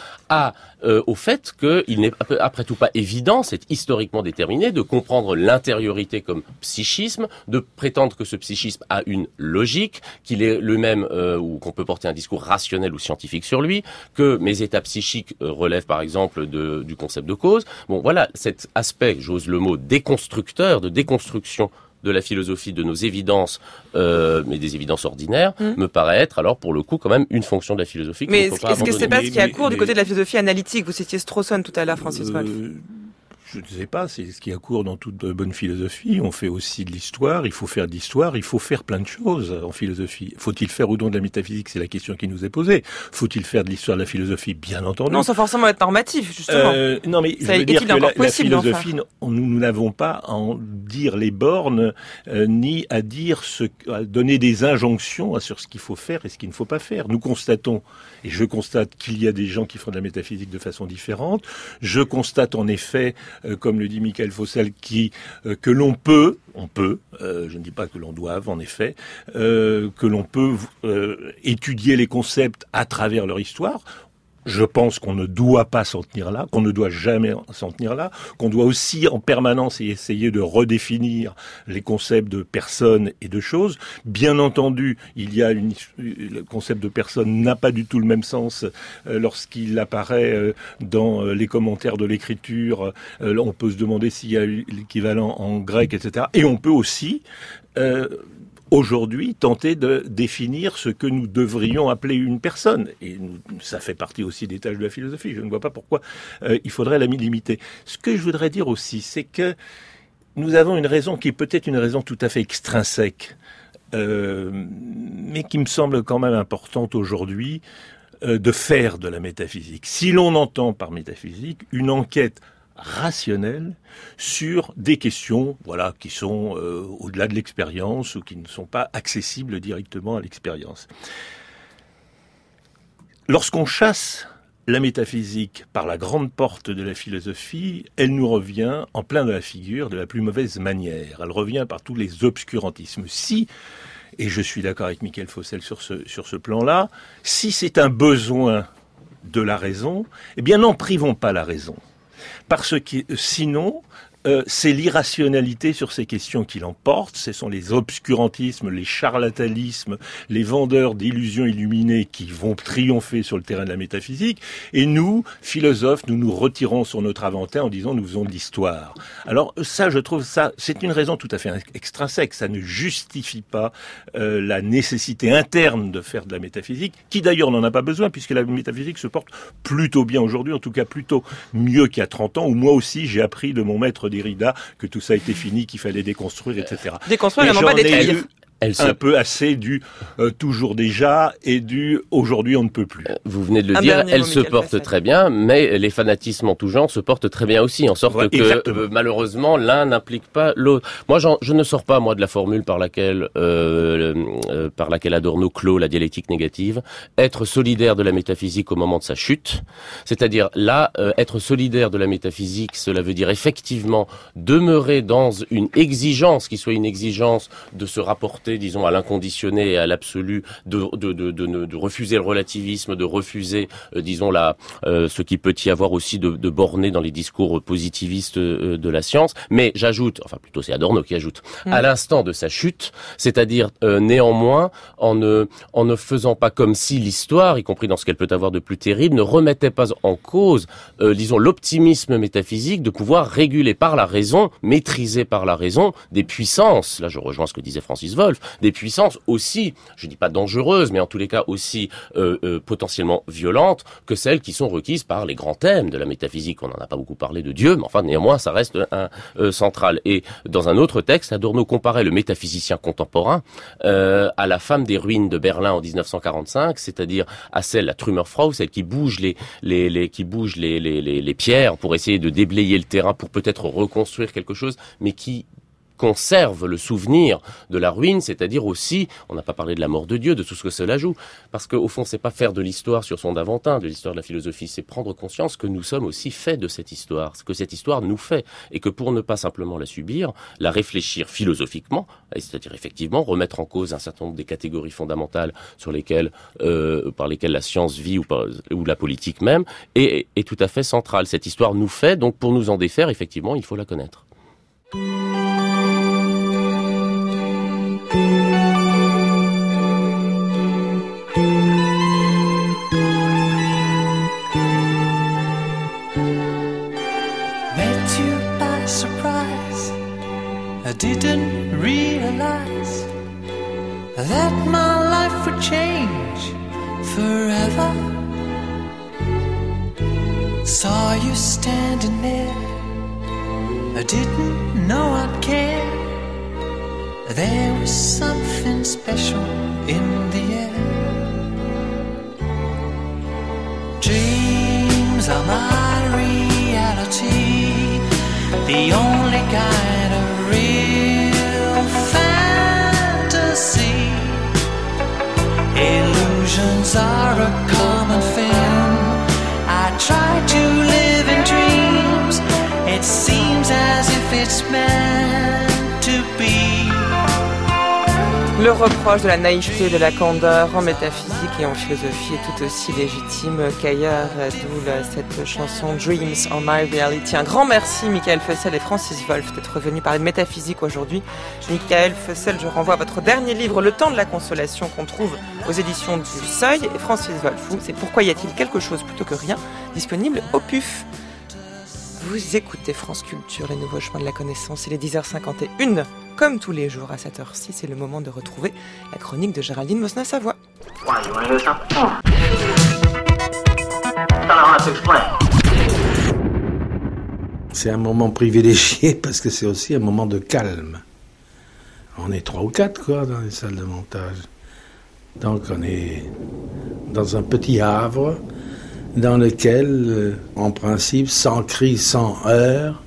S8: au fait qu'il n'est après tout pas évident, c'est historiquement déterminé, de comprendre l'intériorité comme psychisme, de prétendre que ce psychisme a une logique, qu'il est le même, ou qu'on peut porter un discours rationnel ou scientifique sur lui, que mes états psychiques relèvent par exemple du concept de cause. Bon, voilà, cet aspect, j'ose le mot, déconstructeur, de déconstruction de la philosophie, de nos évidences, mais des évidences ordinaires, me paraît être, alors, pour le coup, quand même, une fonction de la philosophie.
S1: Mais est-ce que c'est pas ce qui a cours du côté de la philosophie analytique? Vous citiez Strawson tout à l'heure, Francis Wolff.
S5: Je ne sais pas, c'est ce qui a cours dans toute bonne philosophie. On fait aussi de l'histoire, il faut faire de l'histoire, il faut faire plein de choses en philosophie. Faut-il faire ou non de la métaphysique? C'est la question qui nous est posée. Faut-il faire de l'histoire de la philosophie? Bien entendu.
S1: Non, sans forcément être normatif, justement.
S5: Non, mais
S1: ça
S5: je veux dire que la philosophie, nous n'avons pas à en dire les bornes, ni à dire à donner des injonctions sur ce qu'il faut faire et ce qu'il ne faut pas faire. Nous constatons, et je constate qu'il y a des gens qui font de la métaphysique de façon différente. Je constate en effet, comme le dit Michael Fossel, que l'on peut, je ne dis pas que l'on doive en effet, que l'on peut étudier les concepts à travers leur histoire. Je pense qu'on ne doit pas s'en tenir là, qu'on ne doit jamais s'en tenir là, qu'on doit aussi en permanence essayer de redéfinir les concepts de personnes et de choses. Bien entendu, le concept de personne n'a pas du tout le même sens lorsqu'il apparaît dans les commentaires de l'écriture. On peut se demander s'il y a l'équivalent en grec, etc. Et on peut aussi aujourd'hui tenter de définir ce que nous devrions appeler une personne. Et ça fait partie aussi des tâches de la philosophie. Je ne vois pas pourquoi il faudrait la limiter. Ce que je voudrais dire aussi, c'est que nous avons une raison qui est peut-être une raison tout à fait extrinsèque, mais qui me semble quand même importante aujourd'hui, de faire de la métaphysique. Si l'on entend par métaphysique une enquête rationnelle sur des questions, qui sont au-delà de l'expérience ou qui ne sont pas accessibles directement à l'expérience. Lorsqu'on chasse la métaphysique par la grande porte de la philosophie, elle nous revient en plein de la figure de la plus mauvaise manière. Elle revient par tous les obscurantismes. Et je suis d'accord avec Michael Fossel sur ce plan-là, si c'est un besoin de la raison, eh bien n'en privons pas la raison. Parce que sinon, c'est l'irrationalité sur ces questions qui l'emporte, ce sont les obscurantismes, les charlatanismes, les vendeurs d'illusions illuminées qui vont triompher sur le terrain de la métaphysique, et nous, philosophes, nous nous retirons sur notre avantin en disant nous faisons de l'histoire. Alors ça, je trouve ça, c'est une raison tout à fait extrinsèque, ça ne justifie pas la nécessité interne de faire de la métaphysique, qui d'ailleurs n'en a pas besoin, puisque la métaphysique se porte plutôt bien aujourd'hui, en tout cas plutôt mieux qu'il y a 30 ans, où moi aussi j'ai appris de mon maître Derrida que tout ça était fini, qu'il fallait déconstruire, etc.
S1: Déconstruire et non pas détruire.
S5: Un peu assez du toujours déjà et du aujourd'hui on ne peut plus.
S8: Vous venez de le dire, elle se porte très bien, mais les fanatismes en tout genre se portent très bien aussi, en sorte que malheureusement l'un n'implique pas l'autre. Moi, je ne sors pas de la formule par laquelle Adorno clôt la dialectique négative. Être solidaire de la métaphysique au moment de sa chute, c'est-à-dire là, être solidaire de la métaphysique, cela veut dire effectivement demeurer dans une exigence qui soit une exigence de se rapporter, disons, à l'inconditionné et à l'absolu, de refuser le relativisme, de refuser, disons, ce qui peut y avoir aussi de borné dans les discours positivistes de la science. Mais j'ajoute, enfin plutôt c'est Adorno qui ajoute, à l'instant de sa chute, c'est-à-dire néanmoins contemporain, en ne faisant pas comme si l'histoire, y compris dans ce qu'elle peut avoir de plus terrible, ne remettait pas en cause, disons, l'optimisme métaphysique de pouvoir réguler par la raison, maîtriser par la raison, des puissances, là je rejoins ce que disait Francis Wolff, des puissances aussi, je dis pas dangereuses, mais en tous les cas aussi potentiellement violentes que celles qui sont requises par les grands thèmes de la métaphysique. On n'en a pas beaucoup parlé de Dieu, mais enfin néanmoins ça reste central. Et dans un autre texte, Adorno comparait le métaphysicien contemporain à la femme des ruines de Berlin en 1945, c'est-à-dire à celle, la Trümmerfrau, celle qui bouge les pierres pour essayer de déblayer le terrain, pour peut-être reconstruire quelque chose, mais qui conserve le souvenir de la ruine, c'est-à-dire aussi, on n'a pas parlé de la mort de Dieu, de tout ce que cela joue, parce qu'au fond, c'est pas faire de l'histoire sur son Aventin, de l'histoire de la philosophie, c'est prendre conscience que nous sommes aussi faits de cette histoire, que cette histoire nous fait, et que pour ne pas simplement la subir, la réfléchir philosophiquement, c'est-à-dire effectivement remettre en cause un certain nombre des catégories fondamentales sur lesquelles, par lesquelles la science vit ou la politique même, est tout à fait centrale. Cette histoire nous fait, donc pour nous en défaire, effectivement, il faut la connaître.
S12: I didn't realize that my life would change forever. Saw you standing there, I didn't know I'd care. There was something special in the air. Dreams are my reality, the only kind of real fantasy. Illusions are a common thing. I try to live in dreams. It seems as if it's meant to be.
S1: Le reproche de la naïveté et de la candeur en métaphysique et en philosophie est tout aussi légitime qu'ailleurs, d'où cette chanson Dreams are my reality. Un grand merci Michael Fussel et Francis Wolff d'être venus parler de métaphysique aujourd'hui. Michael Fussel, je renvoie à votre dernier livre, Le temps de la consolation, qu'on trouve aux éditions du Seuil, et Francis Wolff, c'est Pourquoi y a-t-il quelque chose plutôt que rien, disponible au PUF. Vous écoutez France Culture, les nouveaux chemins de la connaissance, il est 10h51. Comme tous les jours à cette heure-ci, c'est le moment de retrouver la chronique de Géraldine Mosna-Savoie.
S13: C'est un moment privilégié parce que c'est aussi un moment de calme. On est 3 ou 4 quoi, dans les salles de montage. Donc on est dans un petit havre dans lequel, en principe, sans cri, sans heurts,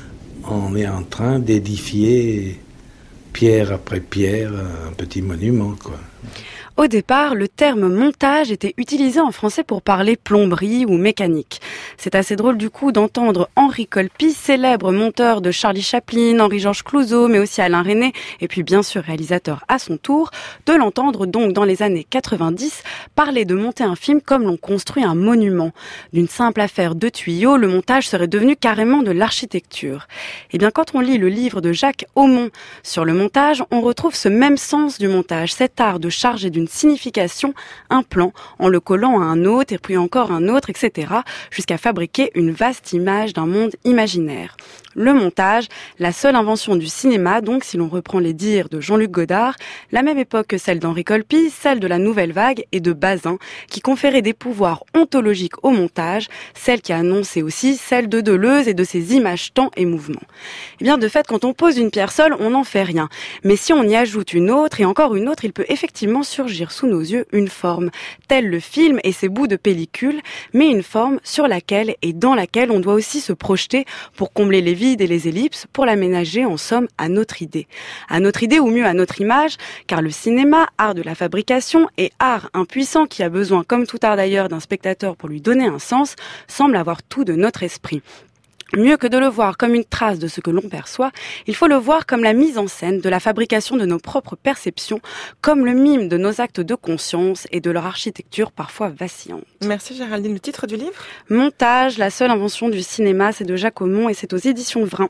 S13: on est en train d'édifier pierre après pierre un petit monument, quoi.
S4: Au départ, le terme montage était utilisé en français pour parler plomberie ou mécanique. C'est assez drôle du coup d'entendre Henri Colpi, célèbre monteur de Charlie Chaplin, Henri-Georges Clouzot, mais aussi Alain Resnais, et puis bien sûr réalisateur à son tour, de l'entendre donc dans les années 90 parler de monter un film comme l'on construit un monument. D'une simple affaire de tuyaux, le montage serait devenu carrément de l'architecture. Et bien quand on lit le livre de Jacques Aumont sur le montage, on retrouve ce même sens du montage, cet art de charger d'une signification un plan en le collant à un autre et puis encore un autre, etc. jusqu'à fabriquer une vaste image d'un monde imaginaire. Le montage, la seule invention du cinéma, donc si l'on reprend les dires de Jean-Luc Godard, la même époque que celle d'Henri Colpi, celle de la Nouvelle Vague et de Bazin, qui conférait des pouvoirs ontologiques au montage, celle qui a annoncé aussi celle de Deleuze et de ses images temps et mouvement. Et bien de fait, quand on pose une pierre seule, on n'en fait rien. Mais si on y ajoute une autre et encore une autre, il peut effectivement surgir sous nos yeux une forme, telle le film et ses bouts de pellicule, mais une forme sur laquelle et dans laquelle on doit aussi se projeter pour combler les vides et les ellipses, pour l'aménager en somme à notre idée. À notre idée ou mieux à notre image, car le cinéma, art de la fabrication et art impuissant qui a besoin, comme tout art d'ailleurs, d'un spectateur pour lui donner un sens, semble avoir tout de notre esprit. Mieux que de le voir comme une trace de ce que l'on perçoit, il faut le voir comme la mise en scène de la fabrication de nos propres perceptions, comme le mime de nos actes de conscience et de leur architecture parfois vacillante.
S1: Merci Géraldine. Le titre du livre ?
S4: Montage, la seule invention du cinéma, c'est de Jacques Aumont et c'est aux éditions Vrin.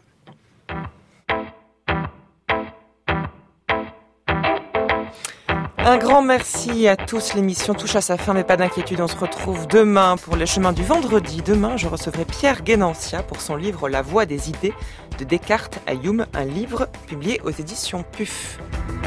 S1: Un grand merci à tous. L'émission touche à sa fin, mais pas d'inquiétude. On se retrouve demain pour les chemins du vendredi. Demain, je recevrai Pierre Guénancia pour son livre La Voie des idées, de Descartes à Hume, un livre publié aux éditions PUF.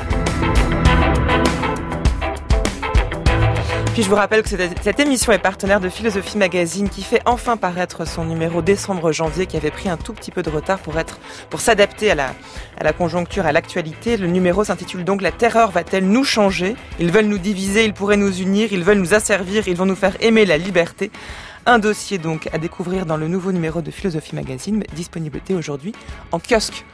S1: Puis je vous rappelle que cette émission est partenaire de Philosophie Magazine qui fait enfin paraître son numéro décembre-janvier qui avait pris un tout petit peu de retard pour s'adapter à la conjoncture, à l'actualité. Le numéro s'intitule donc « La terreur va-t-elle nous changer ? Ils veulent nous diviser, ils pourraient nous unir, ils veulent nous asservir, ils vont nous faire aimer la liberté ». Un dossier donc à découvrir dans le nouveau numéro de Philosophie Magazine, disponibilité aujourd'hui en kiosque.